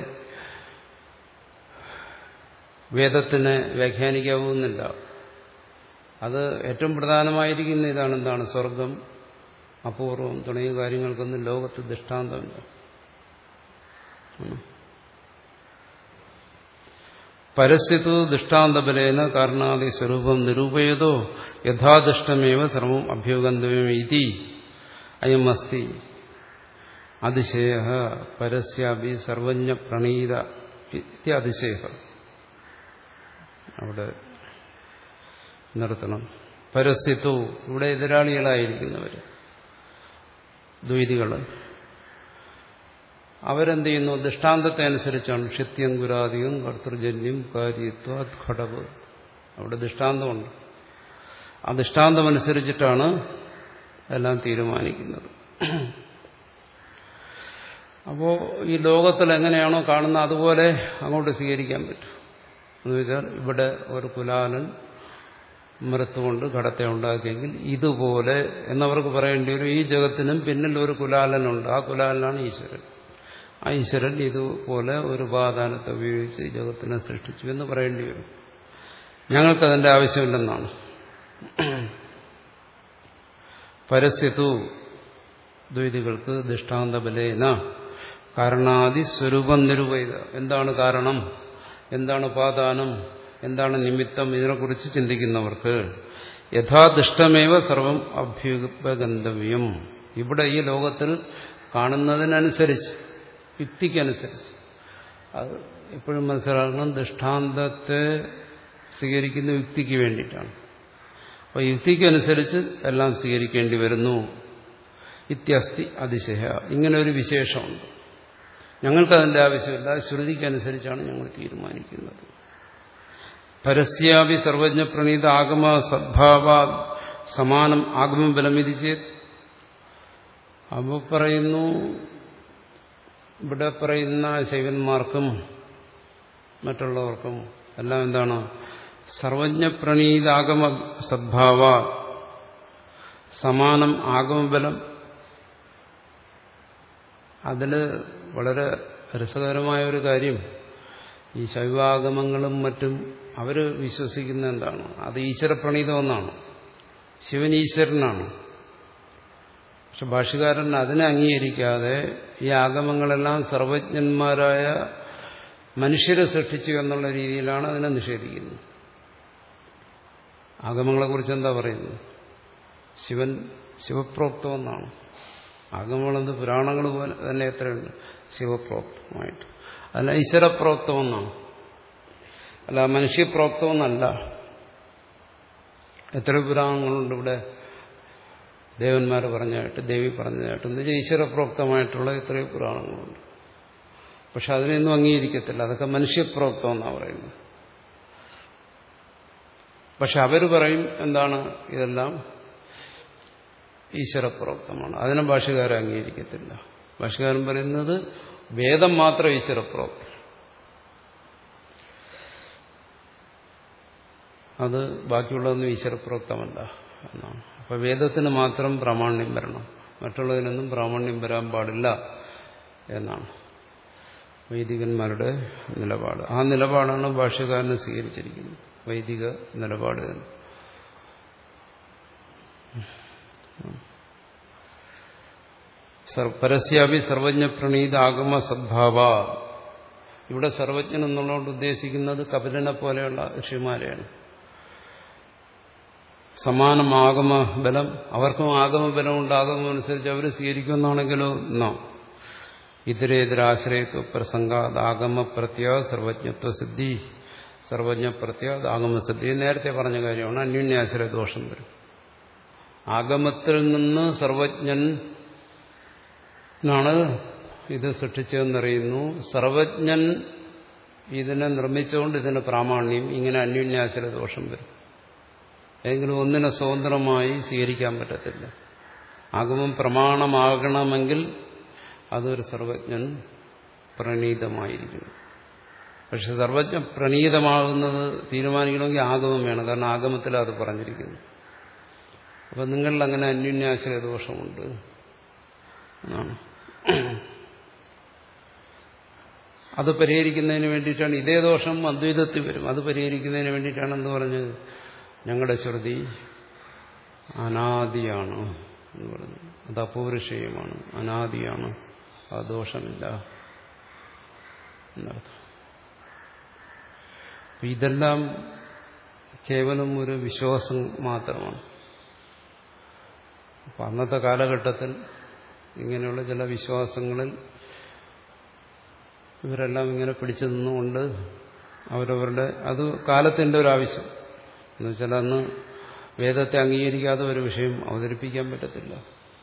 വേദത്തിനെ വ്യാഖ്യാനിക്കാവുന്നില്ല. അത് ഏറ്റവും പ്രധാനമായിരിക്കുന്ന ഇതാണ്, എന്താണ് സ്വർഗം, അപൂർവം തുടങ്ങിയ കാര്യങ്ങൾക്കൊന്നും ലോകത്ത് ദൃഷ്ടാന്തമില്ല. പരസ്യത്തു ദൃഷ്ടാന്തബലേന കാരണാദി സ്വരൂപം നിരൂപയതോ യഥാദൃഷ്ടമേവ സർവം അഭ്യൂഗന്തമേവ ഇതി അയം അസ്തി അതിശയ പരസ്യാഭി സർവജ്ഞ പ്രണീത അതിശയ. അവിടെ നിർത്തണം. പരസ്യത്തു ഇവിടെ എതിരാളികളായിരിക്കുന്നവർ ദ്വൈതികൾ അവരെന്ത് ചെയ്യുന്നു? ദൃഷ്ടാന്തത്തെ അനുസരിച്ചാണ്. ക്ഷിത്യങ്കുരാദികം കർത്തൃജന്യം കാര്യത്വ ഘടവ്. അവിടെ ദൃഷ്ടാന്തമുണ്ട്. ആ ദൃഷ്ടാന്തമനുസരിച്ചിട്ടാണ് എല്ലാം തീരുമാനിക്കുന്നത്. അപ്പോൾ ഈ ലോകത്തിൽ എങ്ങനെയാണോ കാണുന്നത് അതുപോലെ അങ്ങോട്ട് സ്വീകരിക്കാൻ പറ്റും. എന്ന് വെച്ചാൽ ഇവിടെ ഒരു കുലാലൻ മൃത്തുകൊണ്ട് ഘടത്തെ ഉണ്ടാക്കിയെങ്കിൽ ഇതുപോലെ എന്നവർക്ക് പറയേണ്ടി വരും. ഈ ജഗത്തിനും പിന്നിൽ ഒരു കുലാലനുണ്ട്. ആ കുലാലനാണ് ഈശ്വരൻ. ആ ഈശ്വരൻ ഇതുപോലെ ഒരു ഉപാദാനത്തെ ഉപയോഗിച്ച് ഈ ജഗത്തിനെ സൃഷ്ടിച്ചു എന്ന് പറയേണ്ടി വരും. ഞങ്ങൾക്കതിൻ്റെ ആവശ്യമില്ലെന്നാണ്. പരസ്യത്തു ദ്വൈതികൾക്ക് ദൃഷ്ടാന്തബലേന കാരണാദി സ്വരൂപം നിരൂപയിത. എന്താണ് കാരണം, എന്താണ് ഉപാദാനം, എന്താണ് നിമിത്തം, ഇതിനെക്കുറിച്ച് ചിന്തിക്കുന്നവർക്ക് യഥാദൃഷ്ടമേവ സർവം അഭ്യുപഗന്തവ്യം. ഇവിടെ ഈ ലോകത്തിൽ കാണുന്നതിനനുസരിച്ച്, യുക്തിക്കനുസരിച്ച്, അത് എപ്പോഴും മനസ്സിലാക്കണം. ദൃഷ്ടാന്തത്തെ സ്വീകരിക്കുന്ന യുക്തിക്ക് വേണ്ടിയിട്ടാണ്. അപ്പോൾ യുക്തിക്കനുസരിച്ച് എല്ലാം സ്വീകരിക്കേണ്ടി വരുന്നു. ഇത്യസ്തി അതിശയ. ഇങ്ങനെ ഒരു വിശേഷമുണ്ട്. ഞങ്ങൾക്കതിൻ്റെ ആവശ്യമില്ല. ശ്രുതിക്കനുസരിച്ചാണ് ഞങ്ങൾ തീരുമാനിക്കുന്നത്. പരസ്യാഭി സർവജ്ഞ പ്രണീത ആഗമ സദ്ഭാവ സമാനം ആഗമം ബലമിതിച്ച്. അപ്പോൾ പറയുന്നു, ഇവിടെ പറയുന്ന ശൈവന്മാർക്കും മറ്റുള്ളവർക്കും എല്ലാം എന്താണ്? സർവജ്ഞ പ്രണീതാഗമ സദ്ഭാവ സമാനം ആഗമബലം. അതിൽ വളരെ രസകരമായ ഒരു കാര്യം, ഈ ശൈവാഗമങ്ങളും മറ്റും അവർ വിശ്വസിക്കുന്ന എന്താണ്? അത് ഈശ്വരപ്രണീതമെന്നാണ്. ശിവൻ ഈശ്വരനാണ്. പക്ഷെ ഭാഷ്യകാരൻ അതിനെ അംഗീകരിക്കാതെ ഈ ആഗമങ്ങളെല്ലാം സർവജ്ഞന്മാരായ മനുഷ്യരെ സൃഷ്ടിച്ചു എന്നുള്ള രീതിയിലാണ് അതിനെ നിഷേധിക്കുന്നത്. ആഗമങ്ങളെക്കുറിച്ച് എന്താ പറയുന്നത്? ശിവൻ ശിവപ്രോക്തമെന്നാണ്. ആഗമങ്ങളെന്ത് പുരാണങ്ങൾ പോലെ തന്നെ എത്രയുണ്ട് ശിവപ്രോക്തമായിട്ട്. അല്ല ഈശ്വരപ്രോക്തമെന്നാണ്, അല്ല മനുഷ്യപ്രോക്തമെന്നല്ല. എത്ര പുരാണങ്ങളുണ്ട് ഇവിടെ? ദേവന്മാർ പറഞ്ഞായിട്ട്, ദേവി പറഞ്ഞതായിട്ട്, എന്ന് വെച്ചാൽ ഈശ്വരപ്രോക്തമായിട്ടുള്ള എത്രയോ പുരാണങ്ങളുണ്ട്. പക്ഷെ അതിനെയൊന്നും അംഗീകരിക്കത്തില്ല. അതൊക്കെ മനുഷ്യപ്രോക്തം എന്നാണ് പറയുന്നത്. പക്ഷെ അവർ പറയും എന്താണ്? ഇതെല്ലാം ഈശ്വരപ്രോക്തമാണ്. അതിനെ ഭാഷ്യകാരൻ അംഗീകരിക്കത്തില്ല. ഭാഷ്യകാരൻ പറയുന്നത് വേദം മാത്രം ഈശ്വരപ്രോക്തം, അത് ബാക്കിയുള്ളതൊന്നും ഈശ്വരപ്രോക്തമല്ല എന്നാണ്. അപ്പൊ വേദത്തിന് മാത്രം പ്രാമാണ്യം വരണം, മറ്റുള്ളതിനൊന്നും പ്രാമാണ്യം വരാൻ പാടില്ല എന്നാണ് വൈദികന്മാരുടെ നിലപാട്. ആ നിലപാടാണ് ഭാഷ്യകാരനെ സ്വീകരിച്ചിരിക്കുന്നത്, വൈദിക നിലപാട്. പരസ്യാഭി സർവജ്ഞ പ്രണീത ആഗമ സദ്ഭാവ. ഇവിടെ സർവജ്ഞൻ എന്നുള്ളതുകൊണ്ട് ഉദ്ദേശിക്കുന്നത് കപിലനെ പോലെയുള്ള ഋഷിമാരെയാണ്. സമാനം ആഗമ ബലം, അവർക്കും ആഗമ ബലമുണ്ട്. ആഗമം അനുസരിച്ച് അവർ സ്വീകരിക്കുമെന്നാണെങ്കിലോ എന്നോ ഇതരേതരാശ്രയത്വ പ്രസംഗാത് ആഗമ പ്രത്യ സർവജ്ഞത്വ സിദ്ധി. സർവജ്ഞ പ്രത്യ ആഗമസിദ്ധി നേരത്തെ പറഞ്ഞ കാര്യമാണ്. അന്യോന്യാശ്രയ ദോഷം വരും. ആഗമത്തിൽ നിന്ന് സർവജ്ഞൻ ാണ് ഇത് സൃഷ്ടിച്ചതെന്നറിയുന്നു. സർവജ്ഞൻ ഇതിനെ നിർമ്മിച്ചുകൊണ്ട് ഇതിന് പ്രാമാണ്യം, ഇങ്ങനെ അന്യോന്യാശ്രയ ദോഷം വരും. ഏതെങ്കിലും ഒന്നിനെ സ്വതന്ത്രമായി സ്വീകരിക്കാൻ പറ്റത്തില്ല. ആഗമം പ്രമാണമാകണമെങ്കിൽ അതൊരു സർവജ്ഞൻ പ്രണീതമായിരിക്കണം. പക്ഷെ സർവജ്ഞ പ്രണീതമാകുന്നത് തീരുമാനിക്കണമെങ്കിൽ ആഗമം വേണം. കാരണം ആഗമത്തിൽ അത് പറഞ്ഞിരിക്കുന്നു. അപ്പം നിങ്ങളിൽ അങ്ങനെ അന്യോന്യാശ്രയ ദോഷമുണ്ട് എന്നാണ്. അത് പരിഹരിക്കുന്നതിന് വേണ്ടിയിട്ടാണ്, ഇതേ ദോഷം അദ്വൈതത്തിൽ വരും, അത് പരിഹരിക്കുന്നതിന് വേണ്ടിയിട്ടാണ് എന്ന് പറഞ്ഞത് ഞങ്ങളുടെ ശ്രുതി അനാദിയാണ് എന്ന് പറഞ്ഞു. അത് അപൗരുഷേയമാണ്, അനാദിയാണ്, ആ ദോഷമില്ല എന്നർത്ഥം. ഇതെല്ലാം കേവലം ഒരു വിശ്വാസം മാത്രമാണ്. അപ്പം അന്നത്തെ കാലഘട്ടത്തിൽ ഇങ്ങനെയുള്ള ചില വിശ്വാസങ്ങളിൽ ഇവരെല്ലാം ഇങ്ങനെ പിടിച്ചു നിന്നുകൊണ്ട് അവരവരുടെ അത് കാലത്തിൻ്റെ ഒരു ആവശ്യം എന്നുവെച്ചാൽ അന്ന് വേദത്തെ അംഗീകരിക്കാതെ ഒരു വിഷയം അവതരിപ്പിക്കാൻ പറ്റത്തില്ല.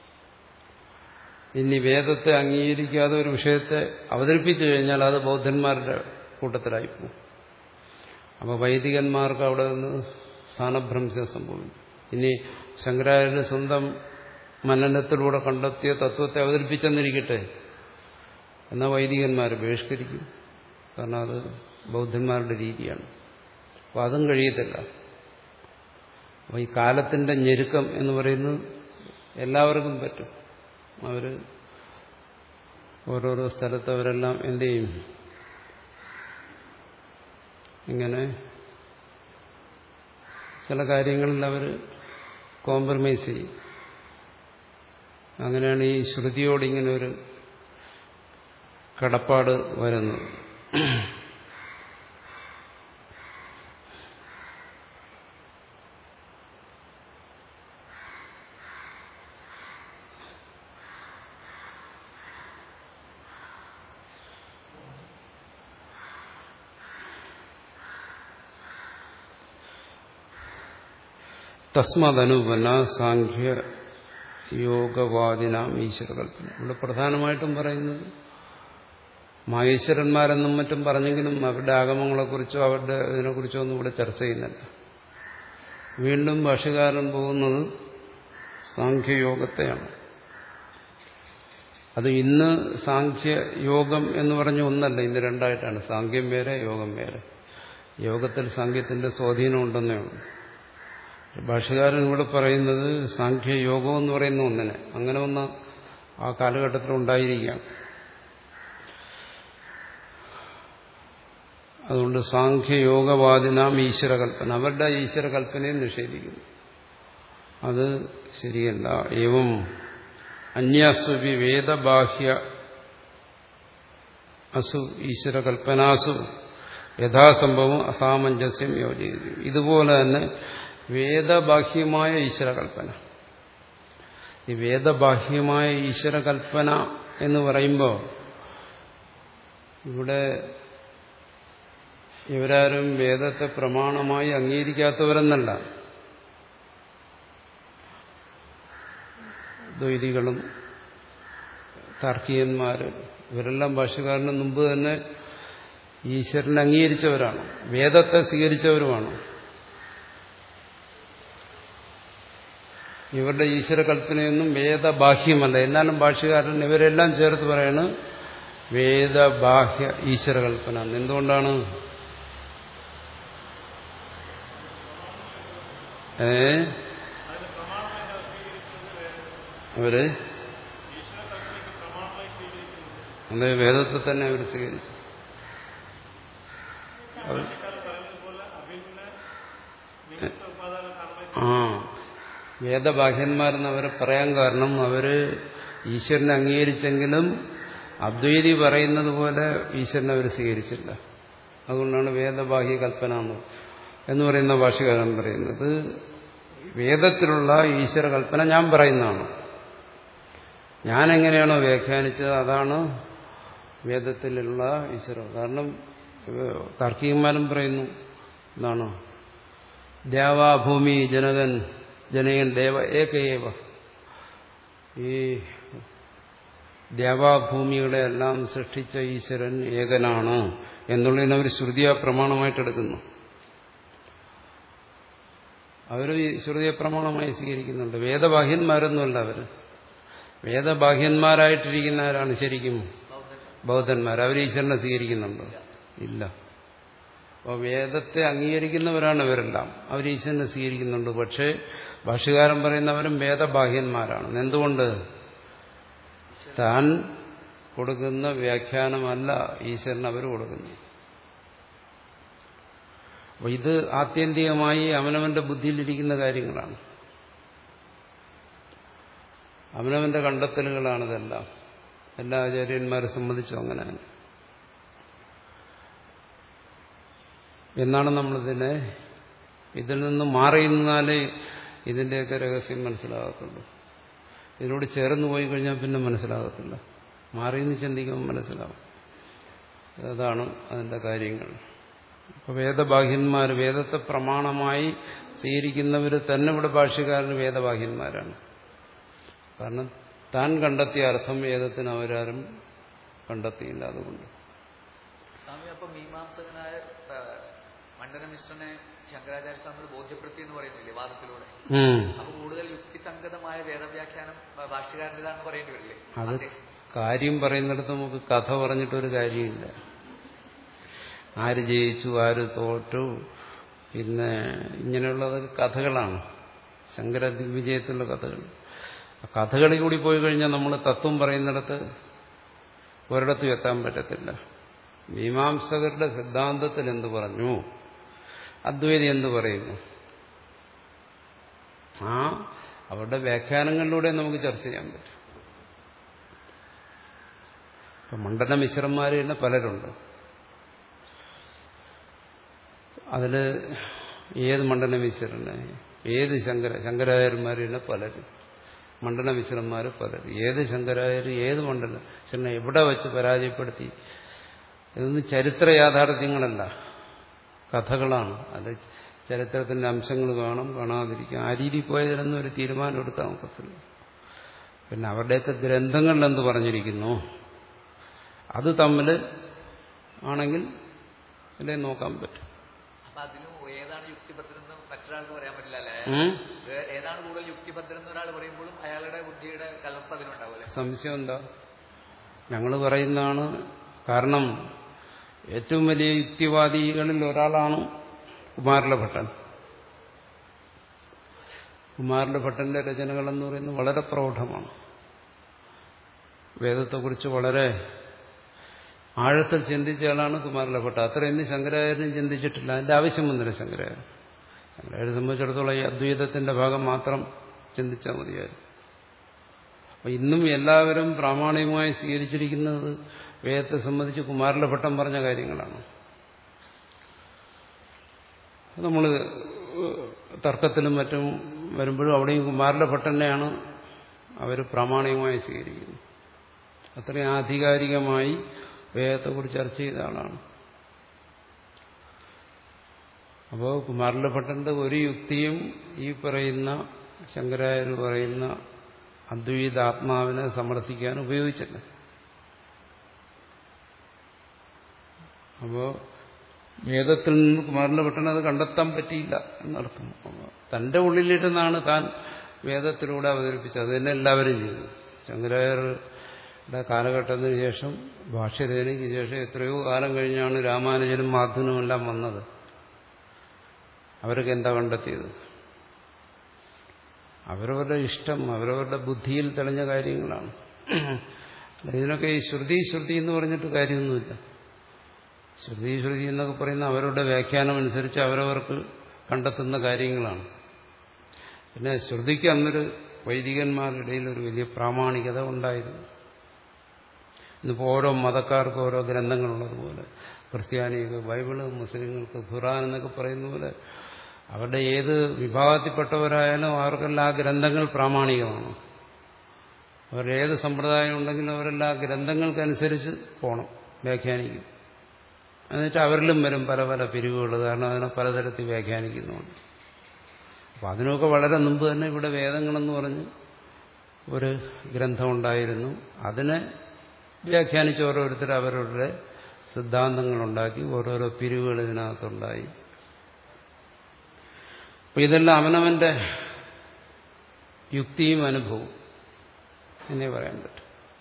ഇനി വേദത്തെ അംഗീകരിക്കാതെ ഒരു വിഷയത്തെ അവതരിപ്പിച്ചു കഴിഞ്ഞാൽ അത് ബൗദ്ധന്മാരുടെ കൂട്ടത്തിലായിപ്പോകും. അപ്പോൾ വൈദികന്മാർക്ക് അവിടെ നിന്ന് സ്ഥാനഭ്രംശം സംഭവിക്കും. ഇനി ശങ്കരാചാര്യന്റെ സ്വന്തം മനനത്തിലൂടെ കണ്ടെത്തിയ തത്വത്തെ അവതരിപ്പിച്ചെന്നിരിക്കട്ടെ, എന്നാൽ വൈദികന്മാർ ബഹിഷ്കരിക്കും. കാരണം അത് ബൗദ്ധന്മാരുടെ രീതിയാണ്. അപ്പോൾ അതും കഴിയത്തില്ല. അപ്പോൾ ഈ കാലത്തിന്റെ ഞെരുക്കം എന്ന് പറയുന്നത് എല്ലാവർക്കും പറ്റും. അവർ ഓരോരോ സ്ഥലത്ത് അവരെല്ലാം എന്ത് ചെയ്യും, ഇങ്ങനെ ചില കാര്യങ്ങളിൽ അവർ കോംപ്രമൈസ് ചെയ്യും. അങ്ങനെയാണ് ഈ ശ്രുതിയോട് ഇങ്ങനെ ഒരു കടപ്പാട് വരുന്നത്. തസ്മദനുപന്ന സാഖ്യ യോഗവാദിനാം ഈശ്വരകൽപ്പന. ഇവിടെ പ്രധാനമായിട്ടും പറയുന്നത് മാഹേശ്വരന്മാരെന്നും മറ്റും പറഞ്ഞെങ്കിലും അവരുടെ ആഗമങ്ങളെക്കുറിച്ചോ അവരുടെ ഇതിനെക്കുറിച്ചോ ഒന്നും ഇവിടെ ചർച്ച ചെയ്യുന്നില്ല. വീണ്ടും ഭാഷ്യകാരൻ പോകുന്നത് സാഖ്യയോഗത്തെയാണ്. അത് ഇന്ന് സാഖ്യയോഗം എന്ന് പറഞ്ഞ ഒന്നല്ല, ഇന്ന് രണ്ടായിട്ടാണ്. സാഖ്യം വേറെ, യോഗം വേറെ. യോഗത്തിൽ സാഖ്യത്തിന്റെ സ്വാധീനം ഉണ്ടെന്നേ ഉള്ളൂ. ഭാഷ്യകാരൻ ഇവിടെ പറയുന്നത് സാഖ്യയോഗം എന്ന് പറയുന്ന ഒന്നിനെ, അങ്ങനെ ഒന്ന് ആ കാലഘട്ടത്തിൽ ഉണ്ടായിരിക്കാം. അതുകൊണ്ട് സാഖ്യയോഗവാദിനാം ഈശ്വരകൽപ്പന, അവരുടെ ഈശ്വരകൽപ്പനയെ നിഷേധിക്കുന്നു. അത് ശരിയല്ല. ഏവം അന്യാസുവി വേദബാഹ്യ അസു ഈശ്വരകൽപ്പനാസു യഥാസംഭവം അസാമഞ്ജസ്യം യോജിക്കുന്നു. ഇതുപോലെ തന്നെ വേദബാഹ്യമായ ഈശ്വരകൽപ്പന, ഈ വേദബാഹ്യമായ ഈശ്വരകൽപ്പന എന്ന് പറയുമ്പോൾ ഇവിടെ ഇവരാരും വേദത്തെ പ്രമാണമായി അംഗീകരിക്കാത്തവരെന്നല്ല. ദ്വൈതികളും താർക്കികന്മാരും ഇവരെല്ലാം ഭാഷ്യകാരന് മുമ്പ് തന്നെ ഈശ്വരനെ അംഗീകരിച്ചവരാണ്, വേദത്തെ സ്വീകരിച്ചവരുമാണ്. ഇവരുടെ ഈശ്വരകൽപ്പനയൊന്നും വേദബാഹ്യമല്ല. എന്നാലും ഭാഷ്യകാരൻ ഇവരെല്ലാം ചേർത്ത് പറയാണ് വേദബാഹ്യ ഈശ്വരകൽപ്പന. എന്തുകൊണ്ടാണ്? ഏ അവര് അതെ വേദത്തെ തന്നെ അവർ സ്വീകരിച്ചു. ആ വേദബാഹ്യന്മാരെന്ന് അവരെ പറയാൻ കാരണം അവര് ഈശ്വരനെ അംഗീകരിച്ചെങ്കിലും അദ്വൈതി പറയുന്നത് പോലെ ഈശ്വരനെ അവർ സ്വീകരിച്ചില്ല. അതുകൊണ്ടാണ് വേദബാഹ്യ കൽപ്പന എന്ന് പറയുന്ന ഭാഷ്യകാരൻ പറയുന്നത്. വേദത്തിലുള്ള ഈശ്വര കൽപ്പന ഞാൻ പറയുന്നതാണ്. ഞാൻ എങ്ങനെയാണോ വ്യാഖ്യാനിച്ചത് അതാണ് വേദത്തിലുള്ള ഈശ്വര. കാരണം താർക്കികന്മാരും പറയുന്നു എന്താണ്, ദേവാഭൂമി ജനകൻ ജനകൻ ദേവ ഏകയേവ. ഈ ദേവാഭൂമികളെ എല്ലാം സൃഷ്ടിച്ച ഈശ്വരൻ ഏകനാണ് എന്നുള്ളതിന് അവർ ശ്രുതിയെ പ്രമാണമായിട്ടെടുക്കുന്നു. അവർ ശ്രുതിയെ പ്രമാണമായി സ്വീകരിക്കുന്നുണ്ട്. വേദബാഹ്യന്മാരൊന്നുമല്ല അവർ. വേദബാഹ്യന്മാരായിട്ടിരിക്കുന്നവരാണ് ശരിക്കും ബൗദ്ധന്മാർ. അവർ ഈശ്വരനെ സ്വീകരിക്കുന്നുണ്ടോ? ഇല്ല. അപ്പോൾ വേദത്തെ അംഗീകരിക്കുന്നവരാണ് ഇവരെല്ലാം. അവർ ഈശ്വരനെ സ്വീകരിക്കുന്നുണ്ട്. പക്ഷേ ഭാഷ്യകാരൻ പറയുന്നവരും വേദബാഹ്യന്മാരാണ്. എന്തുകൊണ്ട്? താൻ കൊടുക്കുന്ന വ്യാഖ്യാനമല്ല ഈശ്വരൻ അവർ കൊടുക്കുന്നു. അപ്പോൾ ഇത് ആത്യന്തികമായി അവനവന്റെ ബുദ്ധിയിലിരിക്കുന്ന കാര്യങ്ങളാണ്, അവനവന്റെ കണ്ടെത്തലുകളാണിതെല്ലാം. എല്ലാ ആചാര്യന്മാരെ സംബന്ധിച്ചും അങ്ങനെയാണ്. എന്നാണ് നമ്മളിതിനെ ഇതിൽ നിന്ന് മാറി നിന്നാലേ ഇതിൻ്റെയൊക്കെ രഹസ്യം മനസ്സിലാകത്തുള്ളൂ. ഇതിനോട് ചേർന്ന് പോയി കഴിഞ്ഞാൽ പിന്നെ മനസ്സിലാകത്തില്ല. മാറിയെന്ന് ചിന്തിക്കുമ്പോൾ മനസ്സിലാവും. അതാണ് അതിൻ്റെ കാര്യങ്ങൾ. അപ്പോൾ വേദബാഹ്യന്മാർ, വേദത്തെ പ്രമാണമായി സ്വീകരിക്കുന്നവർ തന്നെ ഇവിടെ ഭാഷ്യക്കാരന് വേദബാഹ്യന്മാരാണ്. കാരണം താൻ കണ്ടെത്തിയ അർത്ഥം വേദത്തിന് അവരാരും കണ്ടെത്തിയില്ല. അതുകൊണ്ട് സ്വാമി, അപ്പൊ മീമാംസകനായ മണ്ഡനമിശ്രനെ ശങ്കരാചാര്യ സ്വാമികൾ ബോധ്യപ്പെടുത്തി എന്ന് പറയുന്നില്ലേ വാദത്തിലൂടെ? അപ്പൊ കൂടുതൽ യുക്തിസംഗതമായ വേദവ്യാഖ്യാനം ഭാഷ്യകാരൻ്റെതാണെന്ന് പറയേണ്ടി വരില്ലേ? അത് കാര്യം പറയുന്നിടത്ത് നമുക്ക് കഥ പറഞ്ഞിട്ടൊരു കാര്യമില്ല. ആര് ജയിച്ചു, ആര് തോറ്റു, പിന്നെ ഇങ്ങനെയുള്ളത് കഥകളാണ്, ശങ്കര ദിഗ്വിജയത്തിലുള്ള കഥകൾ. കഥകളിൽ കൂടി പോയി കഴിഞ്ഞാൽ നമ്മൾ തത്വം പറയുന്നിടത്ത് ഒരിടത്തും എത്താൻ പറ്റത്തില്ല. മീമാംസകരുടെ സിദ്ധാന്തത്തിൽ എന്ത് പറഞ്ഞു, അദ്വൈതി എന്ത് പറയുന്നു, ആ അവരുടെ വ്യാഖ്യാനങ്ങളിലൂടെ നമുക്ക് ചർച്ച ചെയ്യാൻ പറ്റും. ഇപ്പം മണ്ഡന മിശ്രന്മാർ തന്നെ പലരുണ്ട്. അതിൽ ഏത് മണ്ഡന മിശ്രനെ, ഏത് ശങ്കര ശങ്കരാചാര്യന്മാർ തന്നെ പലരും, മണ്ഡന മിശ്രന്മാർ പലരും, ഏത് ശങ്കരാചാര്യ ഏത് മണ്ഡല മിശ്രനെ എവിടെ വെച്ച് പരാജയപ്പെടുത്തി. ഇതൊന്നും ചരിത്ര യാഥാർത്ഥ്യങ്ങളല്ല, കഥകളാണ്. അത് ചരിത്രത്തിന്റെ അംശങ്ങൾ കാണും, കാണാതിരിക്കും. ആ രീതി പോയതിനൊന്നും ഒരു തീരുമാനം എടുക്കാൻ ഒക്കത്തില്ല. പിന്നെ അവരുടെയൊക്കെ ഗ്രന്ഥങ്ങളിൽ എന്ത് പറഞ്ഞിരിക്കുന്നു അത് തമ്മിൽ ആണെങ്കിൽ അല്ലേ നോക്കാൻ പറ്റും. ഏതാണ് യുക്തിഭദ്രെന്ന് മറ്റൊരാൾക്ക് പറയാൻ പറ്റില്ല അല്ലേ? ഏതാണ് കൂടുതൽ യുക്തിഭദ്രെന്ന് ഒരാൾ പറയുമ്പോഴും അയാളുടെ ബുദ്ധിയുടെ കലർപ്പ് അതിനുണ്ടാവില്ലേ? സംശയം എന്താ? ഞങ്ങൾ പറയുന്നതാണ്. കാരണം ഏറ്റവും വലിയ യുക്തിവാദികളിൽ ഒരാളാണ് കുമാരലഭട്ടൻ. കുമാരലഭട്ടന്റെ രചനകളെന്ന് പറയുന്നത് വളരെ പ്രൗഢമാണ്. വേദത്തെക്കുറിച്ച് വളരെ ആഴത്തിൽ ചിന്തിച്ച ആളാണ് കുമാരലഭട്ട. അത്രയൊന്നും ശങ്കരാചാര്യനും ചിന്തിച്ചിട്ടില്ല. അതിന്റെ ആവശ്യം വന്നില്ല ശങ്കരാചാര്യൻ. ശങ്കരാചാര്യനെ സംബന്ധിച്ചിടത്തോളം ഈ അദ്വൈതത്തിന്റെ ഭാഗം മാത്രം ചിന്തിച്ചാൽ മതിയായിരുന്നു. അപ്പൊ ഇന്നും എല്ലാവരും പ്രാമാണികമായി സ്വീകരിച്ചിരിക്കുന്നത് വേദത്തെ സംബന്ധിച്ച് കുമാരലഭട്ടൻ പറഞ്ഞ കാര്യങ്ങളാണ്. നമ്മൾ തർക്കത്തിലും മറ്റും വരുമ്പോഴും അവിടെയും കുമാരലഭട്ടനെയാണ് അവർ പ്രാമാണികമായി സ്വീകരിക്കുന്നത്. അത്രയും ആധികാരികമായി വേദത്തെക്കുറിച്ച് ചർച്ച ചെയ്ത ആളാണ്. അപ്പോൾ കുമാരലഭട്ടന്റെ ഒരു യുക്തിയും ഈ പറയുന്ന ശങ്കരാചാര്യർ പറയുന്ന അദ്വൈതാത്മാവിനെ സമർത്ഥിക്കാൻ ഉപയോഗിച്ചില്ല. അപ്പോൾ വേദത്തിൽ നിന്ന് കുമാരലഭട്ടന് അത് കണ്ടെത്താൻ പറ്റിയില്ല എന്നർത്ഥം. തന്റെ ഉള്ളിലിരുന്നാണ് താൻ വേദത്തിലൂടെ അവതരിപ്പിച്ചത്. അത് തന്നെ എല്ലാവരും ചെയ്തു. ശങ്കരാചാര്യരുടെ കാലഘട്ടത്തിന് ശേഷം, ഭാഷ്യരചനയ്ക്ക് ശേഷം എത്രയോ കാലം കഴിഞ്ഞാണ് രാമാനുജനും മാധവനും എല്ലാം വന്നത്. അവരൊക്കെ എന്താ കണ്ടെത്തിയത്? അവരവരുടെ ഇഷ്ടം, അവരവരുടെ ബുദ്ധിയിൽ തെളിഞ്ഞ കാര്യങ്ങളാണ്. ഇതിനൊക്കെ ഈ ശ്രുതി ശ്രുതി എന്ന് പറഞ്ഞിട്ട് കാര്യമൊന്നുമില്ല. ശ്രുതി ശ്രുതി എന്നൊക്കെ പറയുന്ന അവരുടെ വ്യാഖ്യാനം അനുസരിച്ച് അവരവർക്ക് കണ്ടെത്തുന്ന കാര്യങ്ങളാണ്. പിന്നെ ശ്രുതിക്ക് അന്നൊരു വൈദികന്മാരുടെ ഇടയിൽ ഒരു വലിയ പ്രാമാണികത ഉണ്ടായിരുന്നു. ഇന്നിപ്പോൾ ഓരോ മതക്കാർക്കും ഓരോ ഗ്രന്ഥങ്ങളുള്ളതുപോലെ, ക്രിസ്ത്യാനികൾക്ക് ബൈബിള്, മുസ്ലിങ്ങൾക്ക് ഖുർആൻ എന്നൊക്കെ പറയുന്ന പോലെ അവരുടെ ഏത് വിഭാഗത്തിൽപ്പെട്ടവരായാലും അവർക്കെല്ലാം ആ ഗ്രന്ഥങ്ങൾ പ്രാമാണികമാണ്. അവരുടെ ഏത് സമ്പ്രദായം ഉണ്ടെങ്കിലും അവരെല്ലാം ആ ഗ്രന്ഥങ്ങൾക്കനുസരിച്ച് പോകണം, വ്യാഖ്യാനിക്കും. എന്നിട്ട് അവരിലും വരും പല പല പിരിവുകൾ. കാരണം അതിനെ പലതരത്തിൽ വ്യാഖ്യാനിക്കുന്നുണ്ട്. അപ്പം അതിനൊക്കെ വളരെ മുമ്പ് തന്നെ ഇവിടെ വേദങ്ങളെന്ന് പറഞ്ഞ് ഒരു ഗ്രന്ഥമുണ്ടായിരുന്നു. അതിനെ വ്യാഖ്യാനിച്ച് ഓരോരുത്തർ അവരുടെ സിദ്ധാന്തങ്ങളുണ്ടാക്കി, ഓരോരോ പിരിവുകൾ ഇതിനകത്തുണ്ടായി. അപ്പം ഇതെല്ലാം അവനവന്റെ യുക്തിയും അനുഭവവും എന്നേ പറയാൻ പറ്റും.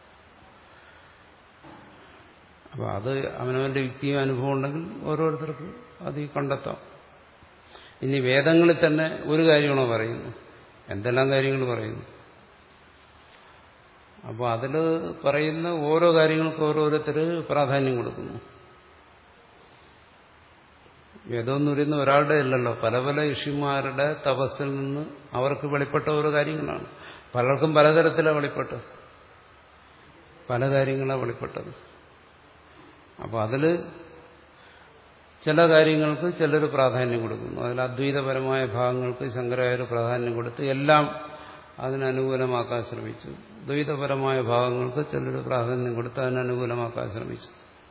അപ്പോൾ അത് അവനവന്റെ യുക്തിയും അനുഭവം ഉണ്ടെങ്കിൽ ഓരോരുത്തർക്കും അത് കണ്ടെത്താം. ഇനി വേദങ്ങളിൽ തന്നെ ഒരു കാര്യമാണോ പറയുന്നു? എന്തെല്ലാം കാര്യങ്ങൾ പറയുന്നു. അപ്പോൾ അതിൽ പറയുന്ന ഓരോ കാര്യങ്ങൾക്കും ഓരോരുത്തർ പ്രാധാന്യം കൊടുക്കുന്നു. വേദം എന്ന് പറയുന്ന ഒരാളുടെ അല്ലല്ലോ, പല പല ഋഷിമാരുടെ തപസ്സിൽ നിന്ന് അവർക്ക് വെളിപ്പെട്ട ഓരോ കാര്യങ്ങളാണ്. പലർക്കും പലതരത്തിലാണ് വെളിപ്പെട്ടത്, പല കാര്യങ്ങളാണ് വെളിപ്പെട്ടത്. അപ്പോൾ അതിൽ ചില കാര്യങ്ങൾക്ക് ചിലർ പ്രാധാന്യം കൊടുക്കുന്നു. അതിൽ അദ്വൈതപരമായ ഭാഗങ്ങൾക്ക് ശങ്കരാചാര്യർ പ്രാധാന്യം കൊടുത്ത് എല്ലാം അതിനനുകൂലമാക്കാൻ ശ്രമിച്ചു. ദ്വൈതപരമായ ഭാഗങ്ങൾക്ക് ചിലർ പ്രാധാന്യം കൊടുത്ത് അതിനനുകൂലമാക്കാൻ ശ്രമിച്ചു.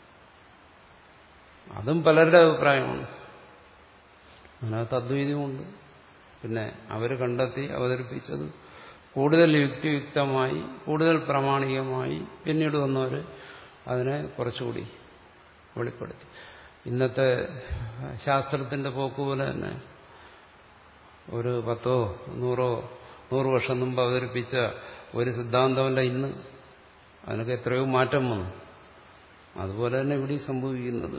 അതും പലരുടെ അഭിപ്രായമാണ്. അതിനകത്ത് അദ്വൈതമുണ്ട്. പിന്നെ അവർ കണ്ടെത്തി അവതരിപ്പിച്ചത് കൂടുതൽ യുക്തിയുക്തമായി, കൂടുതൽ പ്രാമാണികമായി പിന്നീട് വന്നവർ അതിനെ കുറച്ചുകൂടി വെളിപ്പെടുത്തി. ഇന്നത്തെ ശാസ്ത്രത്തിന്റെ പോക്ക് പോലെ തന്നെ ഒരു പത്തോ നൂറോ നൂറ് വർഷം മുമ്പ് അവതരിപ്പിച്ച ഒരു സിദ്ധാന്തമല്ല ഇന്ന്. അതിനൊക്കെ എത്രയോ മാറ്റം വന്നു. അതുപോലെ തന്നെ ഇവിടെ സംഭവിക്കുന്നത്.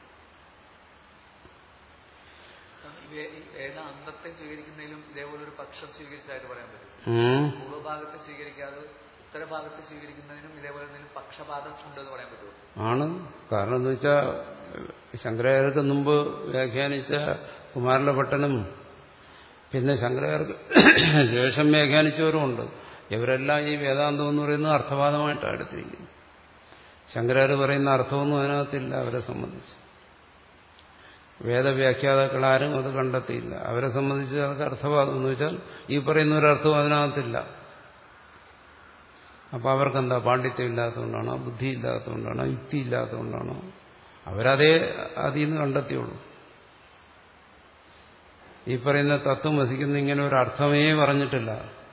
അന്തത്തെ സ്വീകരിക്കുന്നതിലും ഇതേപോലെ ഒരു പക്ഷം സ്വീകരിച്ചായിട്ട് പറയാൻ പറ്റും. പൂർവ്വഭാഗത്തെ സ്വീകരിക്കാതെ ഉത്തരഭാഗത്തെ സ്വീകരിക്കുന്നതിനും ഇതേപോലെ എന്തെങ്കിലും പക്ഷപാതം ഉണ്ടെന്ന് പറയാൻ പറ്റുമോ? ആണ്. കാരണം എന്ന് വെച്ചാൽ ശങ്കരാചാര്യർക്ക് മുമ്പ് വ്യാഖ്യാനിച്ച കുമാരലഭട്ടനും പിന്നെ ശങ്കരാചാര്യർക്ക് ശേഷം വ്യാഖ്യാനിച്ചവരുമുണ്ട്. ഇവരെല്ലാം ഈ വേദാന്തം എന്ന് പറയുന്നത് അർത്ഥവാദമായിട്ടാണ് എടുത്തിരിക്കുന്നത്. ശങ്കരാചാര്യ പറയുന്ന അർത്ഥമൊന്നും അതിനകത്തില്ല. അവരെ സംബന്ധിച്ച് വേദവ്യാഖ്യാതാക്കളാരും അത് കണ്ടെത്തിയില്ല. അവരെ സംബന്ധിച്ച് അതൊക്കെ അർത്ഥവാദം എന്ന് വെച്ചാൽ ഈ പറയുന്ന ഒരർത്ഥവും അതിനകത്തില്ല. അപ്പൊ അവർക്കെന്താ പാണ്ഡിത്യം ഇല്ലാത്തതുകൊണ്ടാണോ, ബുദ്ധി ഇല്ലാത്തതുകൊണ്ടാണോ, യുക്തി ഇല്ലാത്തതുകൊണ്ടാണോ? അവരതേ അതിൽ നിന്ന് കണ്ടെത്തിയുള്ളൂ. ഈ പറയുന്ന തത്വം വസിക്കുന്ന ഇങ്ങനെ ഒരു അർത്ഥമേ പറഞ്ഞിട്ടില്ല.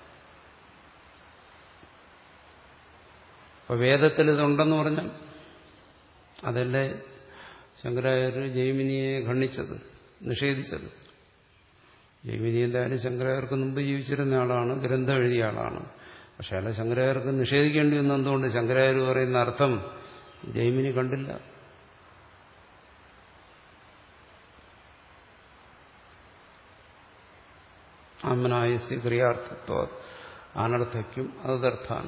അപ്പൊ വേദത്തിൽ ഇതുണ്ടെന്ന് പറഞ്ഞാൽ അതല്ലേ ശങ്കരാചാര്യർ ജൈമിനിയെ ഖണ്ഡിച്ചത്, നിഷേധിച്ചത്. ജൈമിനി എന്തായാലും ശങ്കരാചാര്യർക്ക് മുമ്പ് ജീവിച്ചിരുന്ന ആളാണ്, ഗ്രന്ഥം എഴുതിയ ആളാണ്. പക്ഷെ അല്ല, ശങ്കരാചാര്യർക്ക് നിഷേധിക്കേണ്ടി വന്ന എന്തുകൊണ്ട്? ശങ്കരാചാര്യ പറയുന്ന അർത്ഥം ജൈമിനി കണ്ടില്ല. ആമനായസ്യ ക്രിയാർത്ഥത്വ അനർത്ഥയ്ക്കും അതർത്ഥാന.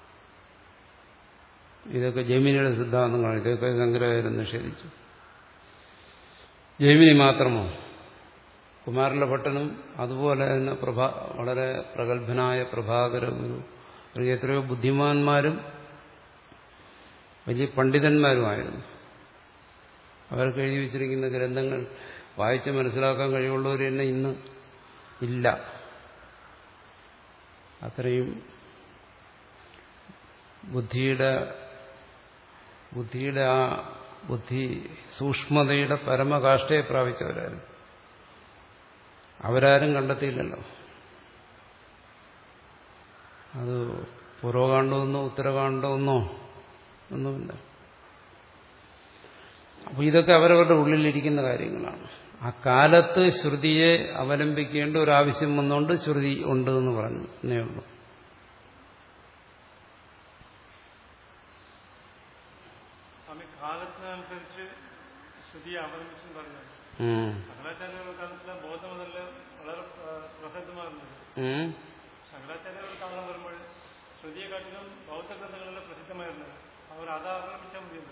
ഇതൊക്കെ ജൈമിനിയുടെ സിദ്ധാന്തങ്ങളാണ്. ഇതൊക്കെ ശങ്കരാചാര്യൻ നിഷേധിച്ചു. ജൈമിനി മാത്രമോ? കുമാരലഭട്ടനും അതുപോലെ തന്നെ പ്രഭാ വളരെ പ്രഗത്ഭനായ പ്രഭാകര ഗുരു, എത്രയോ ബുദ്ധിമാന്മാരും വലിയ പണ്ഡിതന്മാരുമായിരുന്നു. അവർക്ക് എഴുതി വച്ചിരിക്കുന്ന ഗ്രന്ഥങ്ങൾ വായിച്ച് മനസ്സിലാക്കാൻ കഴിവുള്ളവർ തന്നെ ഇന്ന് ഇല്ല. അത്രയും ബുദ്ധിയുടെ ബുദ്ധിയുടെ ആ ബുദ്ധി സൂക്ഷ്മതയുടെ പരമകാഷ്ഠയെ പ്രാപിച്ചവരായിരുന്നു. അവരാരും കണ്ടെത്തിയില്ലല്ലോ. അത് പൂർവകാണ്ഡമെന്നോ ഉത്തരകാണ്ഡമെന്നോ ഒന്നുമില്ല. അപ്പൊ ഇതൊക്കെ അവരവരുടെ ഉള്ളിലിരിക്കുന്ന കാര്യങ്ങളാണ്. ആ കാലത്ത് ശ്രുതിയെ അവലംബിക്കേണ്ട ഒരു ആവശ്യം വന്നുകൊണ്ട് ശ്രുതി ഉണ്ട് എന്ന് പറഞ്ഞു എന്നേ ഉള്ളൂ. കാലത്തിനനുസരിച്ച് ശ്രുതിയെ അവലംബിച്ചെന്ന് പറഞ്ഞു. ശങ്കരാചാര്യ കാലത്തിലെ ബോധം അതല്ല വളരെ പ്രസിദ്ധമാകുന്നത്. ശങ്കരാചാര്യ കാലം വരുമ്പോൾ ശ്രുതിയെ കാട്ടിലും ബൗദ്ധ ഗ്രന്ഥങ്ങളെല്ലാം പ്രസിദ്ധമായിരുന്നത്. അവർ അത് അവലംബിച്ചാൽ മതിയെന്ന്.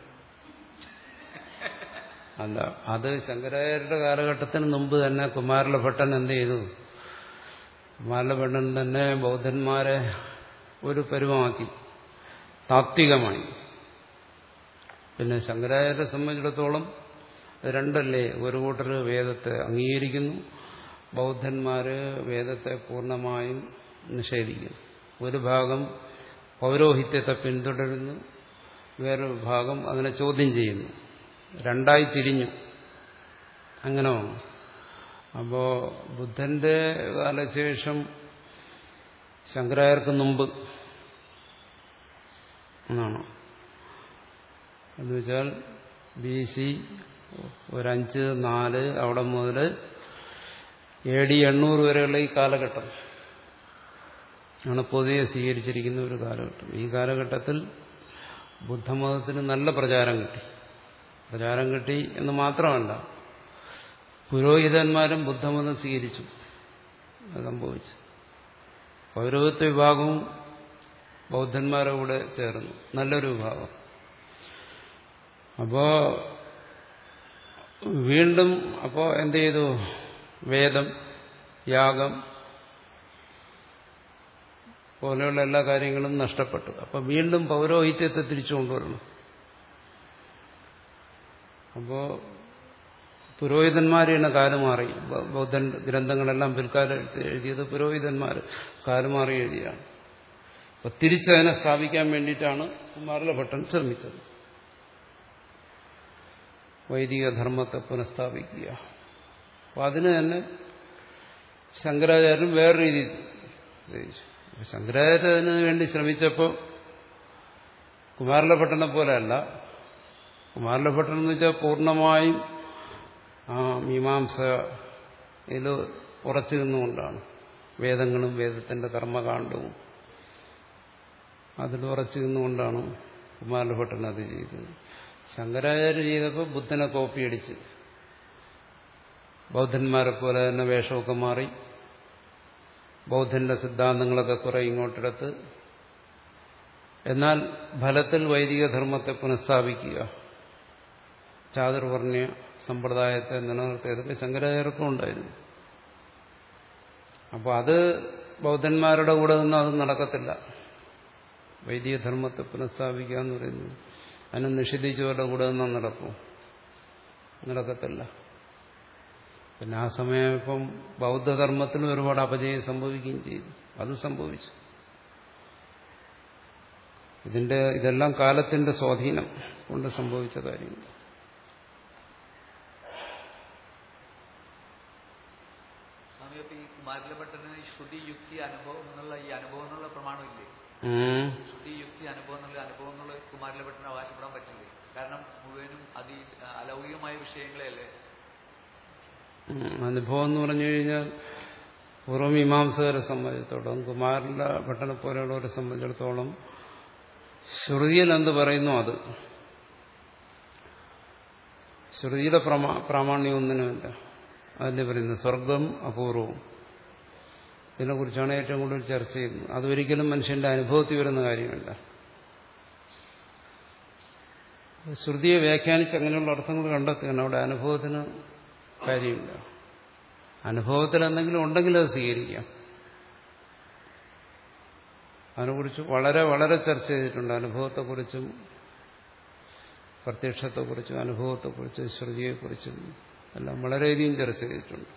അല്ല, അത് ശങ്കരാചാര്യരുടെ കാലഘട്ടത്തിന് മുമ്പ് തന്നെ കുമാരലഭട്ടൻ എന്ത് ചെയ്തു? കുമാരലഭട്ടൻ തന്നെ ബൗദ്ധന്മാരെ ഒരു പരുവമാക്കി, താത്വികമായി. പിന്നെ ശങ്കരാചാര്യരെ സംബന്ധിച്ചിടത്തോളം രണ്ടല്ലേ, ഒരു കൂട്ടർ വേദത്തെ അംഗീകരിക്കുന്നു, ബൗദ്ധന്മാര് വേദത്തെ പൂർണ്ണമായും നിഷേധിക്കുന്നു. ഒരു ഭാഗം പൗരോഹിത്യത്തെ പിന്തുടരുന്നു, വേറൊരു ഭാഗം അതിനെ ചോദ്യം ചെയ്യുന്നു. രണ്ടായി തിരിഞ്ഞു. അങ്ങനെ വന്നു. അപ്പോ ബുദ്ധന്റെ കാലശേഷം ശങ്കരാചാര്യർക്ക് മുമ്പ് എന്നാണ്. എന്നുവെച്ചാൽ ബി സി ഒരഞ്ച് നാല് അവിടെ മുതൽ എ ഡി എണ്ണൂറ് വരെയുള്ള ഈ കാലഘട്ടം ആണ് പൊതുവെ സ്വീകരിച്ചിരിക്കുന്ന ഒരു കാലഘട്ടം. ഈ കാലഘട്ടത്തിൽ ബുദ്ധമതത്തിന് നല്ല പ്രചാരം കിട്ടി. പ്രചാരം കിട്ടി എന്ന് മാത്രമല്ല, പുരോഹിതന്മാരും ബുദ്ധമതം സ്വീകരിച്ചു. അത് സംഭവിച്ചു. പൗരോഹിത്യ വിഭാഗവും ബൗദ്ധന്മാരുടെ കൂടെ ചേർന്നു, നല്ലൊരു വിഭാഗം. അപ്പോ വീണ്ടും അപ്പോ എന്ത് ചെയ്തു? വേദം, യാഗം പോലെയുള്ള എല്ലാ കാര്യങ്ങളും നഷ്ടപ്പെട്ടു. അപ്പൊ വീണ്ടും പൗരോഹിത്യത്തെ തിരിച്ചു കൊണ്ടുവരണം. അപ്പോ പുരോഹിതന്മാരെയാണ് കാലുമാറി. ബൗദ്ധൻ ഗ്രന്ഥങ്ങളെല്ലാം പിൽക്കാലത്ത് എഴുതിയത് പുരോഹിതന്മാർ കാലുമാറി എഴുതിയാണ്. അപ്പൊ തിരിച്ചതിനെ സ്ഥാപിക്കാൻ വേണ്ടിയിട്ടാണ് കുമാരലഭട്ടൻ ശ്രമിച്ചത്. വൈദിക ധർമ്മത്തെ പുനഃസ്ഥാപിക്കുക. അപ്പൊ അതിന് തന്നെ ശങ്കരാചാര്യൻ വേറെ രീതിയിൽ ശങ്കരാചാര്യന് വേണ്ടി ശ്രമിച്ചപ്പോൾ കുമാരലഭട്ടനെ പോലെയല്ല. കുമാരലഭട്ടൻ എന്ന് വെച്ചാൽ പൂർണ്ണമായും ആ മീമാംസയിൽ ഉറച്ചു നിന്നുകൊണ്ടാണ്, വേദങ്ങളും വേദത്തിന്റെ കർമ്മകാണ്ഡവും അതിൽ ഉറച്ചു നിന്നുകൊണ്ടാണ് കുമാരലഭട്ടൻ അത് ചെയ്തത്. ശങ്കരാചാര്യ ചെയ്തപ്പോൾ ബുദ്ധനെ കോപ്പിയടിച്ച് ബൗദ്ധന്മാരെ പോലെ തന്നെ വേഷമൊക്കെ മാറി ബൗദ്ധന്റെ സിദ്ധാന്തങ്ങളൊക്കെ കുറെ ഇങ്ങോട്ടെടുത്ത്, എന്നാൽ ഫലത്തിൽ വൈദിക ധർമ്മത്തെ പുനഃസ്ഥാപിക്കുക, ചാതുർവർണ്ണ്യ സമ്പ്രദായത്തെ നിലനിർത്തിയതൊക്കെ ശങ്കരാചാര്യർക്കും ഉണ്ടായിരുന്നു. അപ്പോൾ അത് ബൗദ്ധന്മാരുടെ കൂടെ നിന്നും അത് നടക്കത്തില്ല. വൈദിക ധർമ്മത്തെ പുനഃസ്ഥാപിക്കുക എന്ന് പറയുന്നത് അതിനെ നിഷേധിച്ചവരുടെ കൂടെ നിന്നാൽ നടക്കും, നടക്കത്തില്ല. പിന്നെ ആ സമയം ഇപ്പം ബൗദ്ധധർമ്മത്തിനും ഒരുപാട് അപജയം സംഭവിക്കുകയും ചെയ്തു. അത് സംഭവിച്ചു. ഇതിന്റെ ഇതെല്ലാം കാലത്തിന്റെ സ്വാധീനം കൊണ്ട് സംഭവിച്ച കാര്യങ്ങൾ. സ്വാമി, അപ്പൊ ഈ കുമാരലഭട്ടന് ശ്രുതി യുക്തി അനുഭവം എന്നുള്ള ഈ അനുഭവം എന്നുള്ള പ്രമാണമില്ലേ? ശ്രുതി യുക്തി അനുഭവം എന്നുള്ള അനുഭവം എന്നുള്ള കുമാരലഭട്ടന് അവകാശപ്പെടാൻ പറ്റില്ലേ? കാരണം മുഴുവനും അതി അലൗകികമായ വിഷയങ്ങളെയല്ലേ. അനുഭവം എന്ന് പറഞ്ഞു കഴിഞ്ഞാൽ പൂർവ്വമീമാംസകരെ സംബന്ധിച്ചിടത്തോളം, കുമാരലഭട്ടനെ പോലെയുള്ളവരെ സംബന്ധിച്ചിടത്തോളം ശ്രുതിയിൽ എന്ത് പറയുന്നു അത്. ശ്രുതിയുടെ പ്രമാ പ്രാമാണ്യം ഒന്നിനുമില്ല. അതിന്റെ പറയുന്നത് സ്വർഗം അപൂർവവും. ഇതിനെക്കുറിച്ചാണ് ഏറ്റവും കൂടുതൽ ചർച്ച ചെയ്യുന്നത്. അതൊരിക്കലും മനുഷ്യന്റെ അനുഭവത്തിൽ വരുന്ന കാര്യമല്ല. ശ്രുതിയെ വ്യാഖ്യാനിച്ച് അങ്ങനെയുള്ള അർത്ഥങ്ങൾ കണ്ടെത്തുകയാണ്. അവിടെ അനുഭവത്തിന് കാര്യമില്ല. അനുഭവത്തിൽ എന്തെങ്കിലും ഉണ്ടെങ്കിൽ അത് സ്വീകരിക്കാം. അതിനെക്കുറിച്ച് വളരെ വളരെ ചർച്ച ചെയ്തിട്ടുണ്ട്. അനുഭവത്തെക്കുറിച്ചും പ്രത്യക്ഷത്തെക്കുറിച്ചും അനുഭവത്തെക്കുറിച്ചും ശ്രുതിയെക്കുറിച്ചും എല്ലാം വളരെയധികം ചർച്ച ചെയ്തിട്ടുണ്ട്.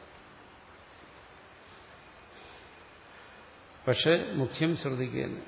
പക്ഷെ മുഖ്യം ശ്രുതിക്ക് തന്നെ.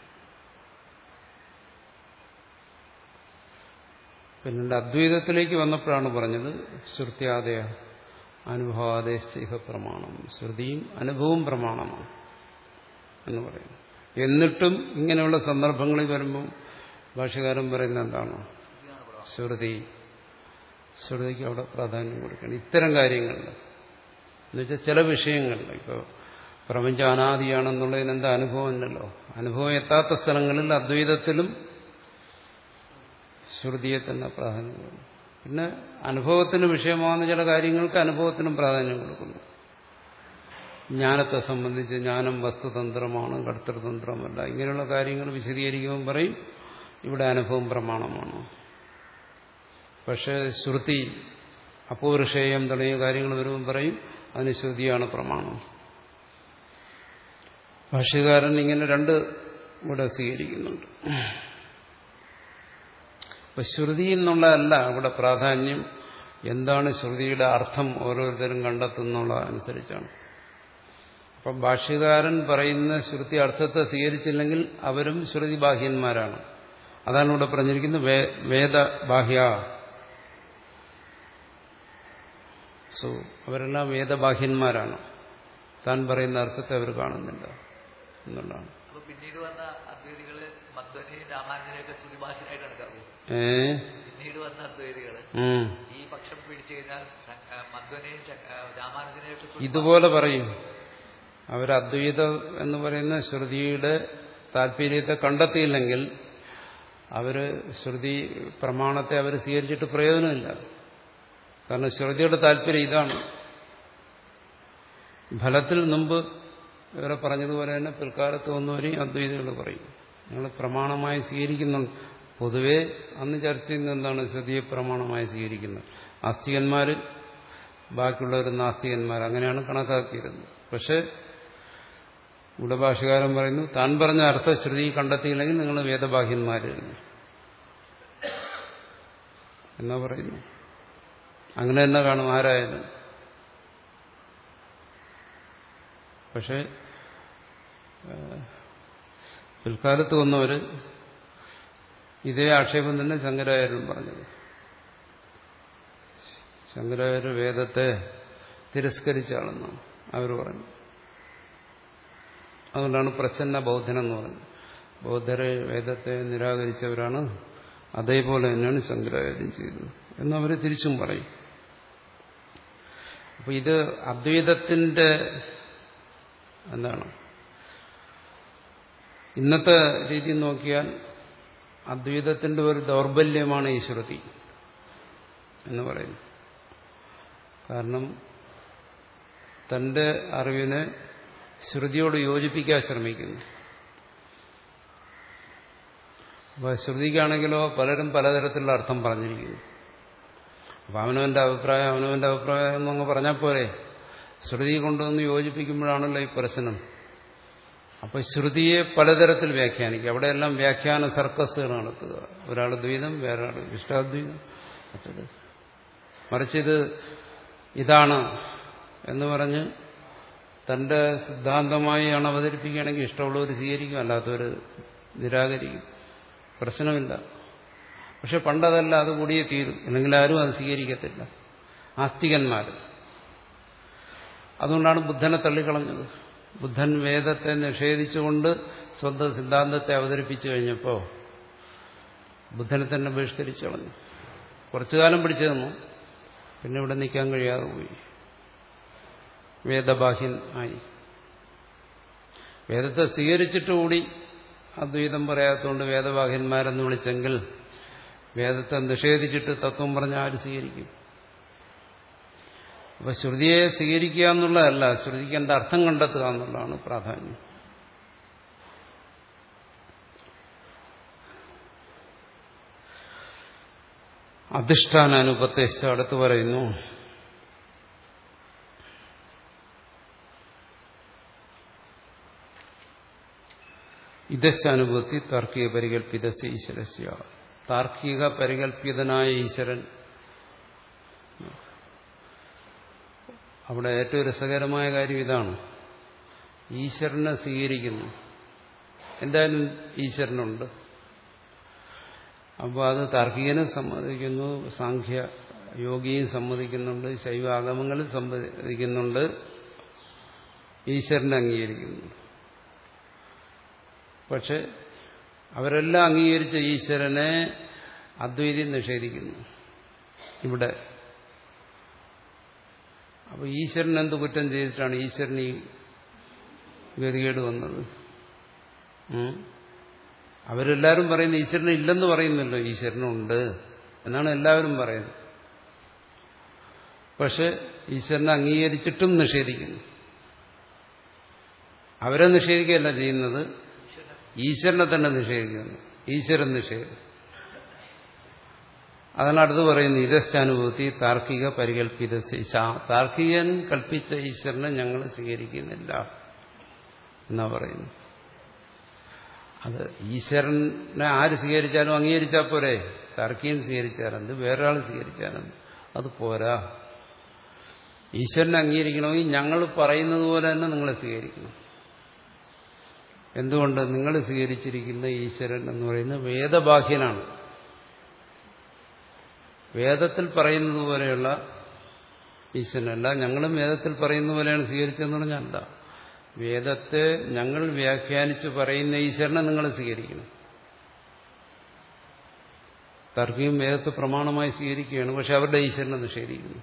പിന്നെ അദ്വൈതത്തിലേക്ക് വന്നപ്പോഴാണ് പറഞ്ഞത് ശ്രുത്യാദയ അനുഭവാദേശിഹ പ്രമാണം. ശ്രുതിയും അനുഭവവും പ്രമാണമാണ് എന്ന് പറയുന്നു. എന്നിട്ടും ഇങ്ങനെയുള്ള സന്ദർഭങ്ങളിൽ വരുമ്പം ഭാഷ്യകാരൻ പറയുന്നത് എന്താണ്? ശ്രുതി ശ്രുതിക്ക് അവിടെ പ്രാധാന്യം കൊടുക്കണം. ഇത്തരം കാര്യങ്ങളിൽ എന്നുവെച്ചാൽ ചില വിഷയങ്ങളിൽ ഇപ്പോൾ പ്രപഞ്ചം അനാദിയാണെന്നുള്ളതിന് എന്താ അനുഭവം ഉണ്ടല്ലോ. അനുഭവം എത്താത്ത സ്ഥലങ്ങളിൽ അദ്വൈതത്തിലും ശ്രുതിയെ തന്നെ പ്രാധാന്യം കൊടുക്കും. പിന്നെ അനുഭവത്തിന് വിഷയമാകുന്ന ചില കാര്യങ്ങൾക്ക് അനുഭവത്തിനും പ്രാധാന്യം കൊടുക്കുന്നു. ജ്ഞാനത്തെ സംബന്ധിച്ച് ജ്ഞാനം വസ്തുതന്ത്രമാണ്, കർത്തൃതന്ത്രമല്ല. ഇങ്ങനെയുള്ള കാര്യങ്ങൾ വിശദീകരിക്കുമ്പോൾ പറയും ഇവിടെ അനുഭവം പ്രമാണമാണ്. പക്ഷേ ശ്രുതി അപൗരുഷേയം തുടങ്ങിയ കാര്യങ്ങൾ വരുമ്പോൾ പറയും അതിന് ശ്രുതിയാണ് പ്രമാണം. ഭാഷ്യകാരൻ ഇങ്ങനെ രണ്ട് ഇവിടെ സ്വീകരിക്കുന്നുണ്ട്. അപ്പൊ ശ്രുതി എന്നുള്ളതല്ല ഇവിടെ പ്രാധാന്യം. എന്താണ് ശ്രുതിയുടെ അർത്ഥം ഓരോരുത്തരും കണ്ടെത്തുന്നുള്ള അനുസരിച്ചാണ്. അപ്പം ഭാഷ്യകാരൻ പറയുന്ന ശ്രുതി അർത്ഥത്തെ സ്വീകരിച്ചില്ലെങ്കിൽ അവരും ശ്രുതി ബാഹ്യന്മാരാണ്. അതാണ് ഇവിടെ പറഞ്ഞിരിക്കുന്നത് വേദബാഹ്യ. സോ അവരെല്ലാം വേദബാഹ്യന്മാരാണ്. താൻ പറയുന്ന അർത്ഥത്തെ അവർ കാണുന്നില്ല എന്നുള്ളതാണ്. പിന്നീട് വന്ന അദ്വൈതികള് മധ്വനെയും രാമാനുജനെയൊക്കെ ശ്രുതിഭാഷനായിട്ടാണ് കാണുന്നത്. ഏ പിന്നീട് വന്ന അദ്വൈതികള് ഈ പക്ഷം പിടിച്ചു കഴിഞ്ഞാൽ മധ്വനെയും രാമാനുജനെയൊക്കെ ഇതുപോലെ പറയും. അവർ അദ്വൈതം എന്ന് പറയുന്ന ശ്രുതിയുടെ താല്പര്യത്തെ കണ്ടെത്തിയില്ലെങ്കിൽ അവര് ശ്രുതി പ്രമാണത്തെ അവർ സ്വീകരിച്ചിട്ട് പ്രയോജനമില്ല. കാരണം ശ്രുതിയുടെ താല്പര്യം ഇതാണ്. ഫലത്തിൽ മുമ്പ് ഇവരെ പറഞ്ഞതുപോലെ തന്നെ പിൽക്കാലത്ത് വന്നവരെയും അദ്വൈതികൾ പറയും ഞങ്ങൾ പ്രമാണമായി സ്വീകരിക്കുന്നുണ്ട്. പൊതുവെ അന്ന് ചർച്ച ചെയ്യുന്നത് എന്താണ്? ശ്രുതിയെ പ്രമാണമായി സ്വീകരിക്കുന്നത്. ആസ്തികന്മാർ, ബാക്കിയുള്ളവർ നാസ്തികന്മാർ, അങ്ങനെയാണ് കണക്കാക്കിയിരുന്നത്. പക്ഷെ ഇവിടെ ഭാഷ്യകാരൻ പറയുന്നു താൻ പറഞ്ഞ അർത്ഥ ശ്രുതി കണ്ടെത്തിയില്ലെങ്കിൽ നിങ്ങൾ വേദബാഹ്യന്മാർ എന്നാ പറയുന്നു. അങ്ങനെ തന്നെ കാണും ആരായാലും. പക്ഷെ പിൽക്കാലത്ത് വന്നവര് ഇതേ ആക്ഷേപം തന്നെ ശങ്കരാചാര്യരും പറഞ്ഞത്. ശങ്കരാചാര്യ വേദത്തെ തിരസ്കരിച്ചാണെന്നാണ് അവർ പറഞ്ഞു. അതുകൊണ്ടാണ് പ്രസന്ന ബൗദ്ധനെന്ന് പറഞ്ഞത്. ബൗദ്ധരെ വേദത്തെ നിരാകരിച്ചവരാണ്, അതേപോലെ തന്നെയാണ് ശങ്കരാചാര്യം ചെയ്തത് എന്നവർ തിരിച്ചും പറയും. അപ്പൊ ഇത് അദ്വൈതത്തിന്റെ എന്താണ്, ഇന്നത്തെ രീതി നോക്കിയാൽ അദ്വൈതത്തിന്റെ ഒരു ദൗർബല്യമാണ് ഈ ശ്രുതി എന്ന് പറയുന്നത്. കാരണം തന്റെ അറിവിനെ ശ്രുതിയോട് യോജിപ്പിക്കാൻ ശ്രമിക്കുന്നു. അപ്പൊ ശ്രുതിക്കാണെങ്കിലോ പലരും പലതരത്തിലുള്ള അർത്ഥം പറഞ്ഞിരിക്കുന്നു. അപ്പൊ അവനവന്റെ അഭിപ്രായം അവനവന്റെ അഭിപ്രായം എന്നങ്ങ് പറഞ്ഞാൽ പോരെ, ശ്രുതി കൊണ്ടുവന്ന് യോജിപ്പിക്കുമ്പോഴാണല്ലോ ഈ പ്രശ്നം. അപ്പൊ ശ്രുതിയെ പലതരത്തിൽ വ്യാഖ്യാനിക്കുക, അവിടെയെല്ലാം വ്യാഖ്യാന സർക്കസുകൾ നടത്തുക. ഒരാൾ ദ്വൈതം, വേറൊരാൾ ഇഷ്ടാദ്വൈതം, മറ്റത് മറിച്ചിത് ഇതാണ് എന്ന് പറഞ്ഞ് തന്റെ സിദ്ധാന്തമായാണ് അവതരിപ്പിക്കുകയാണെങ്കിൽ ഇഷ്ടമുള്ളവർ സ്വീകരിക്കും, അല്ലാത്തവർ നിരാകരിക്കും, പ്രശ്നമില്ല. പക്ഷെ പണ്ടതല്ല, അത് കൂടിയേ തീരും, അല്ലെങ്കിൽ ആരും അത് സ്വീകരിക്കത്തില്ല, ആസ്തികന്മാർ. അതുകൊണ്ടാണ് ബുദ്ധനെ തള്ളിക്കളഞ്ഞത്. ബുദ്ധൻ വേദത്തെ നിഷേധിച്ചുകൊണ്ട് സ്വന്തം സിദ്ധാന്തത്തെ അവതരിപ്പിച്ചു കഴിഞ്ഞപ്പോൾ ബുദ്ധനെ തന്നെ ബഹിഷ്കരിച്ചു കളഞ്ഞു. കുറച്ചു കാലം പിടിച്ചു നിന്നു, പിന്നെ ഇവിടെ നിൽക്കാൻ കഴിയാതെ പോയി, വേദബാഹ്യൻ ആയി. വേദത്തെ സ്വീകരിച്ചിട്ടുകൂടി അദ്വൈതം പറയാത്തതുകൊണ്ട് വേദബാഹ്യന്മാരെന്ന് വിളിച്ചെങ്കിൽ വേദത്തെ നിഷേധിച്ചിട്ട് തത്വം പറഞ്ഞ ആര് സ്വീകരിക്കും? അപ്പൊ ശ്രുതിയെ സ്വീകരിക്കുക എന്നുള്ളതല്ല, ശ്രുതിക്ക് എന്താ അർത്ഥം കണ്ടെത്തുക എന്നുള്ളതാണ് പ്രാധാന്യം. അധിഷ്ഠാന അനുപത്തേശ അടുത്ത് പറയുന്നു. ഇതശ്ചാനുഭൂതി താർക്കിക പരികല്പിതസ്യ ഈശ്വരസ്യ. താർക്കിക പരികല്പിതനായ ഈശ്വരൻ, അവിടെ ഏറ്റവും രസകരമായ കാര്യം ഇതാണ്. ഈശ്വരനെ സ്വീകരിക്കുന്നു, എന്തായാലും ഈശ്വരനുണ്ട്. അപ്പോൾ അത് താർക്കികനും സമ്മതിക്കുന്നു, സാഖ്യ യോഗിയും സമ്മതിക്കുന്നുണ്ട്, ശൈവാഗമങ്ങളും സമ്മതിക്കുന്നുണ്ട്, ഈശ്വരനെ അംഗീകരിക്കുന്നു. പക്ഷെ അവരെല്ലാം അംഗീകരിച്ച ഈശ്വരനെ അദ്വൈതി നിഷേധിക്കുന്നു ഇവിടെ. അപ്പൊ ഈശ്വരൻ എന്ത് കുറ്റം ചെയ്തിട്ടാണ് ഈശ്വരൻ ഈ ഗതികേട് വന്നത്? അവരെല്ലാവരും പറയുന്നത് ഈശ്വരനെ ഇല്ലെന്ന് പറയുന്നല്ലോ, ഈശ്വരനുണ്ട് എന്നാണ് എല്ലാവരും പറയുന്നത്. പക്ഷെ ഈശ്വരനെ അംഗീകരിച്ചിട്ടും നിഷേധിക്കുന്നു. അവരെ നിഷേധിക്കുകയല്ല ചെയ്യുന്നത്, ഈശ്വരനെ തന്നെ നിഷേധിക്കുന്നു. ഈശ്വരൻ നിഷേധം. അതാണ് അടുത്ത് പറയുന്നത്. ഇതശ്ചാനുഭൂതി താർക്കിക പരികല്പിത. താർക്കികൻ കൽപ്പിച്ച ഈശ്വരനെ ഞങ്ങൾ സ്വീകരിക്കുന്നില്ല എന്നാ പറയുന്നു. അത് ഈശ്വരനെ ആര് സ്വീകരിച്ചാലും അംഗീകരിച്ചാൽ പോരെ. താർക്കികൻ സ്വീകരിച്ചാലെന്ത്, വേറൊരാൾ സ്വീകരിച്ചാലെന്ത്, അത് പോരാ. ഈശ്വരനെ അംഗീകരിക്കണമെങ്കിൽ ഞങ്ങൾ പറയുന്നത് പോലെ തന്നെ നിങ്ങളെ സ്വീകരിക്കണം. എന്തുകൊണ്ട്? നിങ്ങൾ സ്വീകരിച്ചിരിക്കുന്ന ഈശ്വരൻ എന്ന് പറയുന്നത് വേദബാഹ്യനാണ്. വേദത്തിൽ പറയുന്നത് പോലെയുള്ള ഈശ്വരനല്ല. ഞങ്ങളും വേദത്തിൽ പറയുന്ന പോലെയാണ് സ്വീകരിച്ചതെന്ന് പറഞ്ഞല്ല. വേദത്തെ ഞങ്ങൾ വ്യാഖ്യാനിച്ച് പറയുന്ന ഈശ്വരനെ നിങ്ങൾ സ്വീകരിക്കണം. താർക്കികം വേദത്തെ പ്രമാണമായി സ്വീകരിക്കുകയാണ്, പക്ഷെ അവരുടെ ഈശ്വരനെ നിഷേധിക്കുന്നു.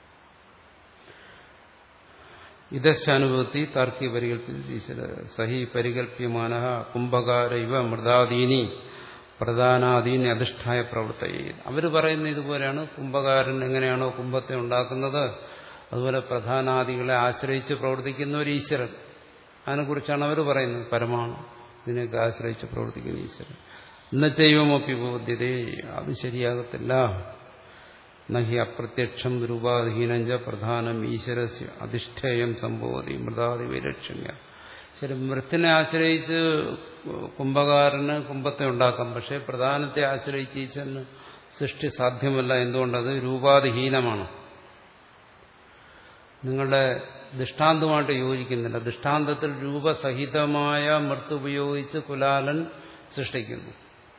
ഇതശ്ചാനുഭൂതി താർക്കിക പരികല്പിത ഈശ്വര സഹി പരികല്പ്യമാന കുംഭകാര ഇവ മൃദാദീനി പ്രധാനാദീനി അധിഷ്ഠായ പ്രവർത്തയെ. അവർ പറയുന്ന ഇതുപോലെയാണ്. കുംഭകാരൻ എങ്ങനെയാണോ കുംഭത്തെ ഉണ്ടാക്കുന്നത്, അതുപോലെ പ്രധാനാദികളെ ആശ്രയിച്ച് പ്രവർത്തിക്കുന്ന ഒരു ഈശ്വരൻ, അതിനെക്കുറിച്ചാണ് അവർ പറയുന്നത്. പരമാണ് ഇതിനെയൊക്കെ ആശ്രയിച്ച് പ്രവർത്തിക്കുന്ന ഈശ്വരൻ. എന്നുവെച്ചൈവമൊപ്പി ബോധ്യതേ, അത് ശരിയാകത്തില്ല. നഹി അപ്രത്യക്ഷം രൂപാധീനഞ്ച പ്രധാനം ഈശ്വരസ്യ അധിഷ്ഠേയം സംഭവതി മൃതാദി വൈലക്ഷണ്യ. ശരി, മൃത്തിനെ ആശ്രയിച്ച് കുംഭകാരന് കുംഭത്തെ ഉണ്ടാക്കാം, പക്ഷെ പ്രധാനത്തെ ആശ്രയിച്ച് ഈശ്വരന് സൃഷ്ടി സാധ്യമല്ല. എന്തുകൊണ്ടത് രൂപാധിഹീനമാണ്. നിങ്ങളുടെ ദൃഷ്ടാന്തമായിട്ട് യോജിക്കുന്നില്ല. ദൃഷ്ടാന്തത്തിൽ രൂപസഹിതമായ മൃത്ത് ഉപയോഗിച്ച് കുലാലൻ സൃഷ്ടിക്കുന്നു.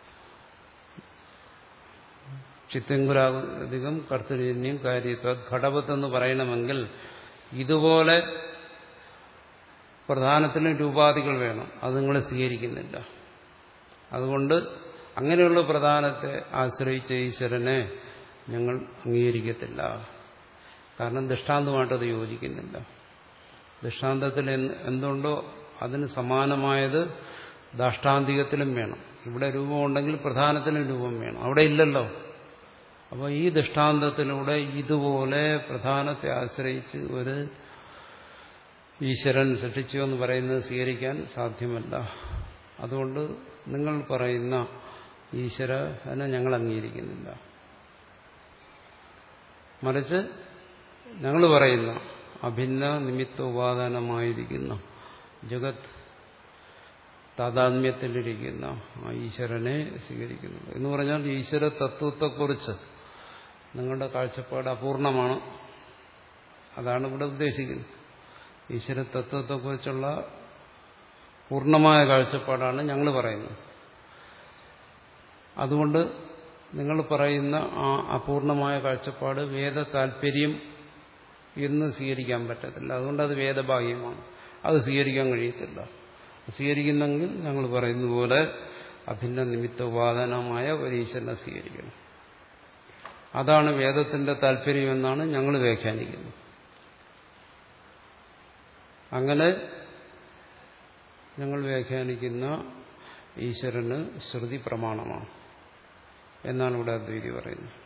ചിത്തങ്കുരാധികം കർത്തൃജന്യം കാര്യത്വ ഘടവത്തെന്ന് പറയണമെങ്കിൽ ഇതുപോലെ പ്രധാനത്തിനും രൂപാദികൾ വേണം. അത് നിങ്ങൾ സ്വീകരിക്കുന്നില്ല. അതുകൊണ്ട് അങ്ങനെയുള്ള പ്രധാനത്തെ ആശ്രയിച്ച ഈശ്വരനെ ഞങ്ങൾ അംഗീകരിക്കത്തില്ല. കാരണം ദൃഷ്ടാന്തമായിട്ടത് യോജിക്കുന്നില്ല. ദൃഷ്ടാന്തത്തിൽ എന്തുണ്ടോ അതിന് സമാനമായത് ദാഷ്ടാന്തികത്തിലും വേണം. ഇവിടെ രൂപമുണ്ടെങ്കിൽ പ്രധാനത്തിനും രൂപം വേണം. അവിടെ ഇല്ലല്ലോ. അപ്പോൾ ഈ ദൃഷ്ടാന്തത്തിലൂടെ ഇതുപോലെ പ്രധാനത്തെ ആശ്രയിച്ച് ഒരു ഈശ്വരൻ സൃഷ്ടിച്ചു എന്ന് പറയുന്നത് സ്വീകരിക്കാൻ സാധ്യമല്ല. അതുകൊണ്ട് നിങ്ങൾ പറയുന്ന ഈശ്വരനെ ഞങ്ങൾ അംഗീകരിക്കുന്നില്ല. മറിച്ച് ഞങ്ങൾ പറയുന്ന അഭിന്ന നിമിത്തോപാദാനമായിരിക്കുന്ന ജഗത് താതാത്മ്യത്തിലിരിക്കുന്ന ആ ഈശ്വരനെ സ്വീകരിക്കുന്നു. എന്ന് പറഞ്ഞാൽ ഈശ്വര തത്വത്തെക്കുറിച്ച് നിങ്ങളുടെ കാഴ്ചപ്പാട് അപൂർണമാണ്. അതാണ് ഇവിടെ ഉദ്ദേശിക്കുന്നത്. ഈശ്വര തത്വത്തെക്കുറിച്ചുള്ള പൂർണ്ണമായ കാഴ്ചപ്പാടാണ് ഞങ്ങൾ പറയുന്നത്. അതുകൊണ്ട് നിങ്ങൾ പറയുന്ന ആ അപൂർണമായ കാഴ്ചപ്പാട് വേദ താല്പര്യം എന്ന് സ്വീകരിക്കാൻ പറ്റത്തില്ല. അതുകൊണ്ട് അത് വേദബാഹ്യമാണ്. അത് സ്വീകരിക്കാൻ കഴിയത്തില്ല. സ്വീകരിക്കുന്നെങ്കിൽ ഞങ്ങൾ പറയുന്ന പോലെ അഭിന്ന നിമിത്ത ഉപാദാനമായ ഒരു ഈശ്വരനെ സ്വീകരിക്കണം. അതാണ് വേദത്തിന്റെ താല്പര്യമെന്നാണ് ഞങ്ങൾ വ്യാഖ്യാനിക്കുന്നത്. അങ്ങനെ ഞങ്ങൾ വ്യാഖ്യാനിക്കുന്ന ഈശ്വരന് ശ്രുതി പ്രമാണമാണ് എന്നാണ് ഇവിടെ അദ്വൈതി പറയുന്നത്.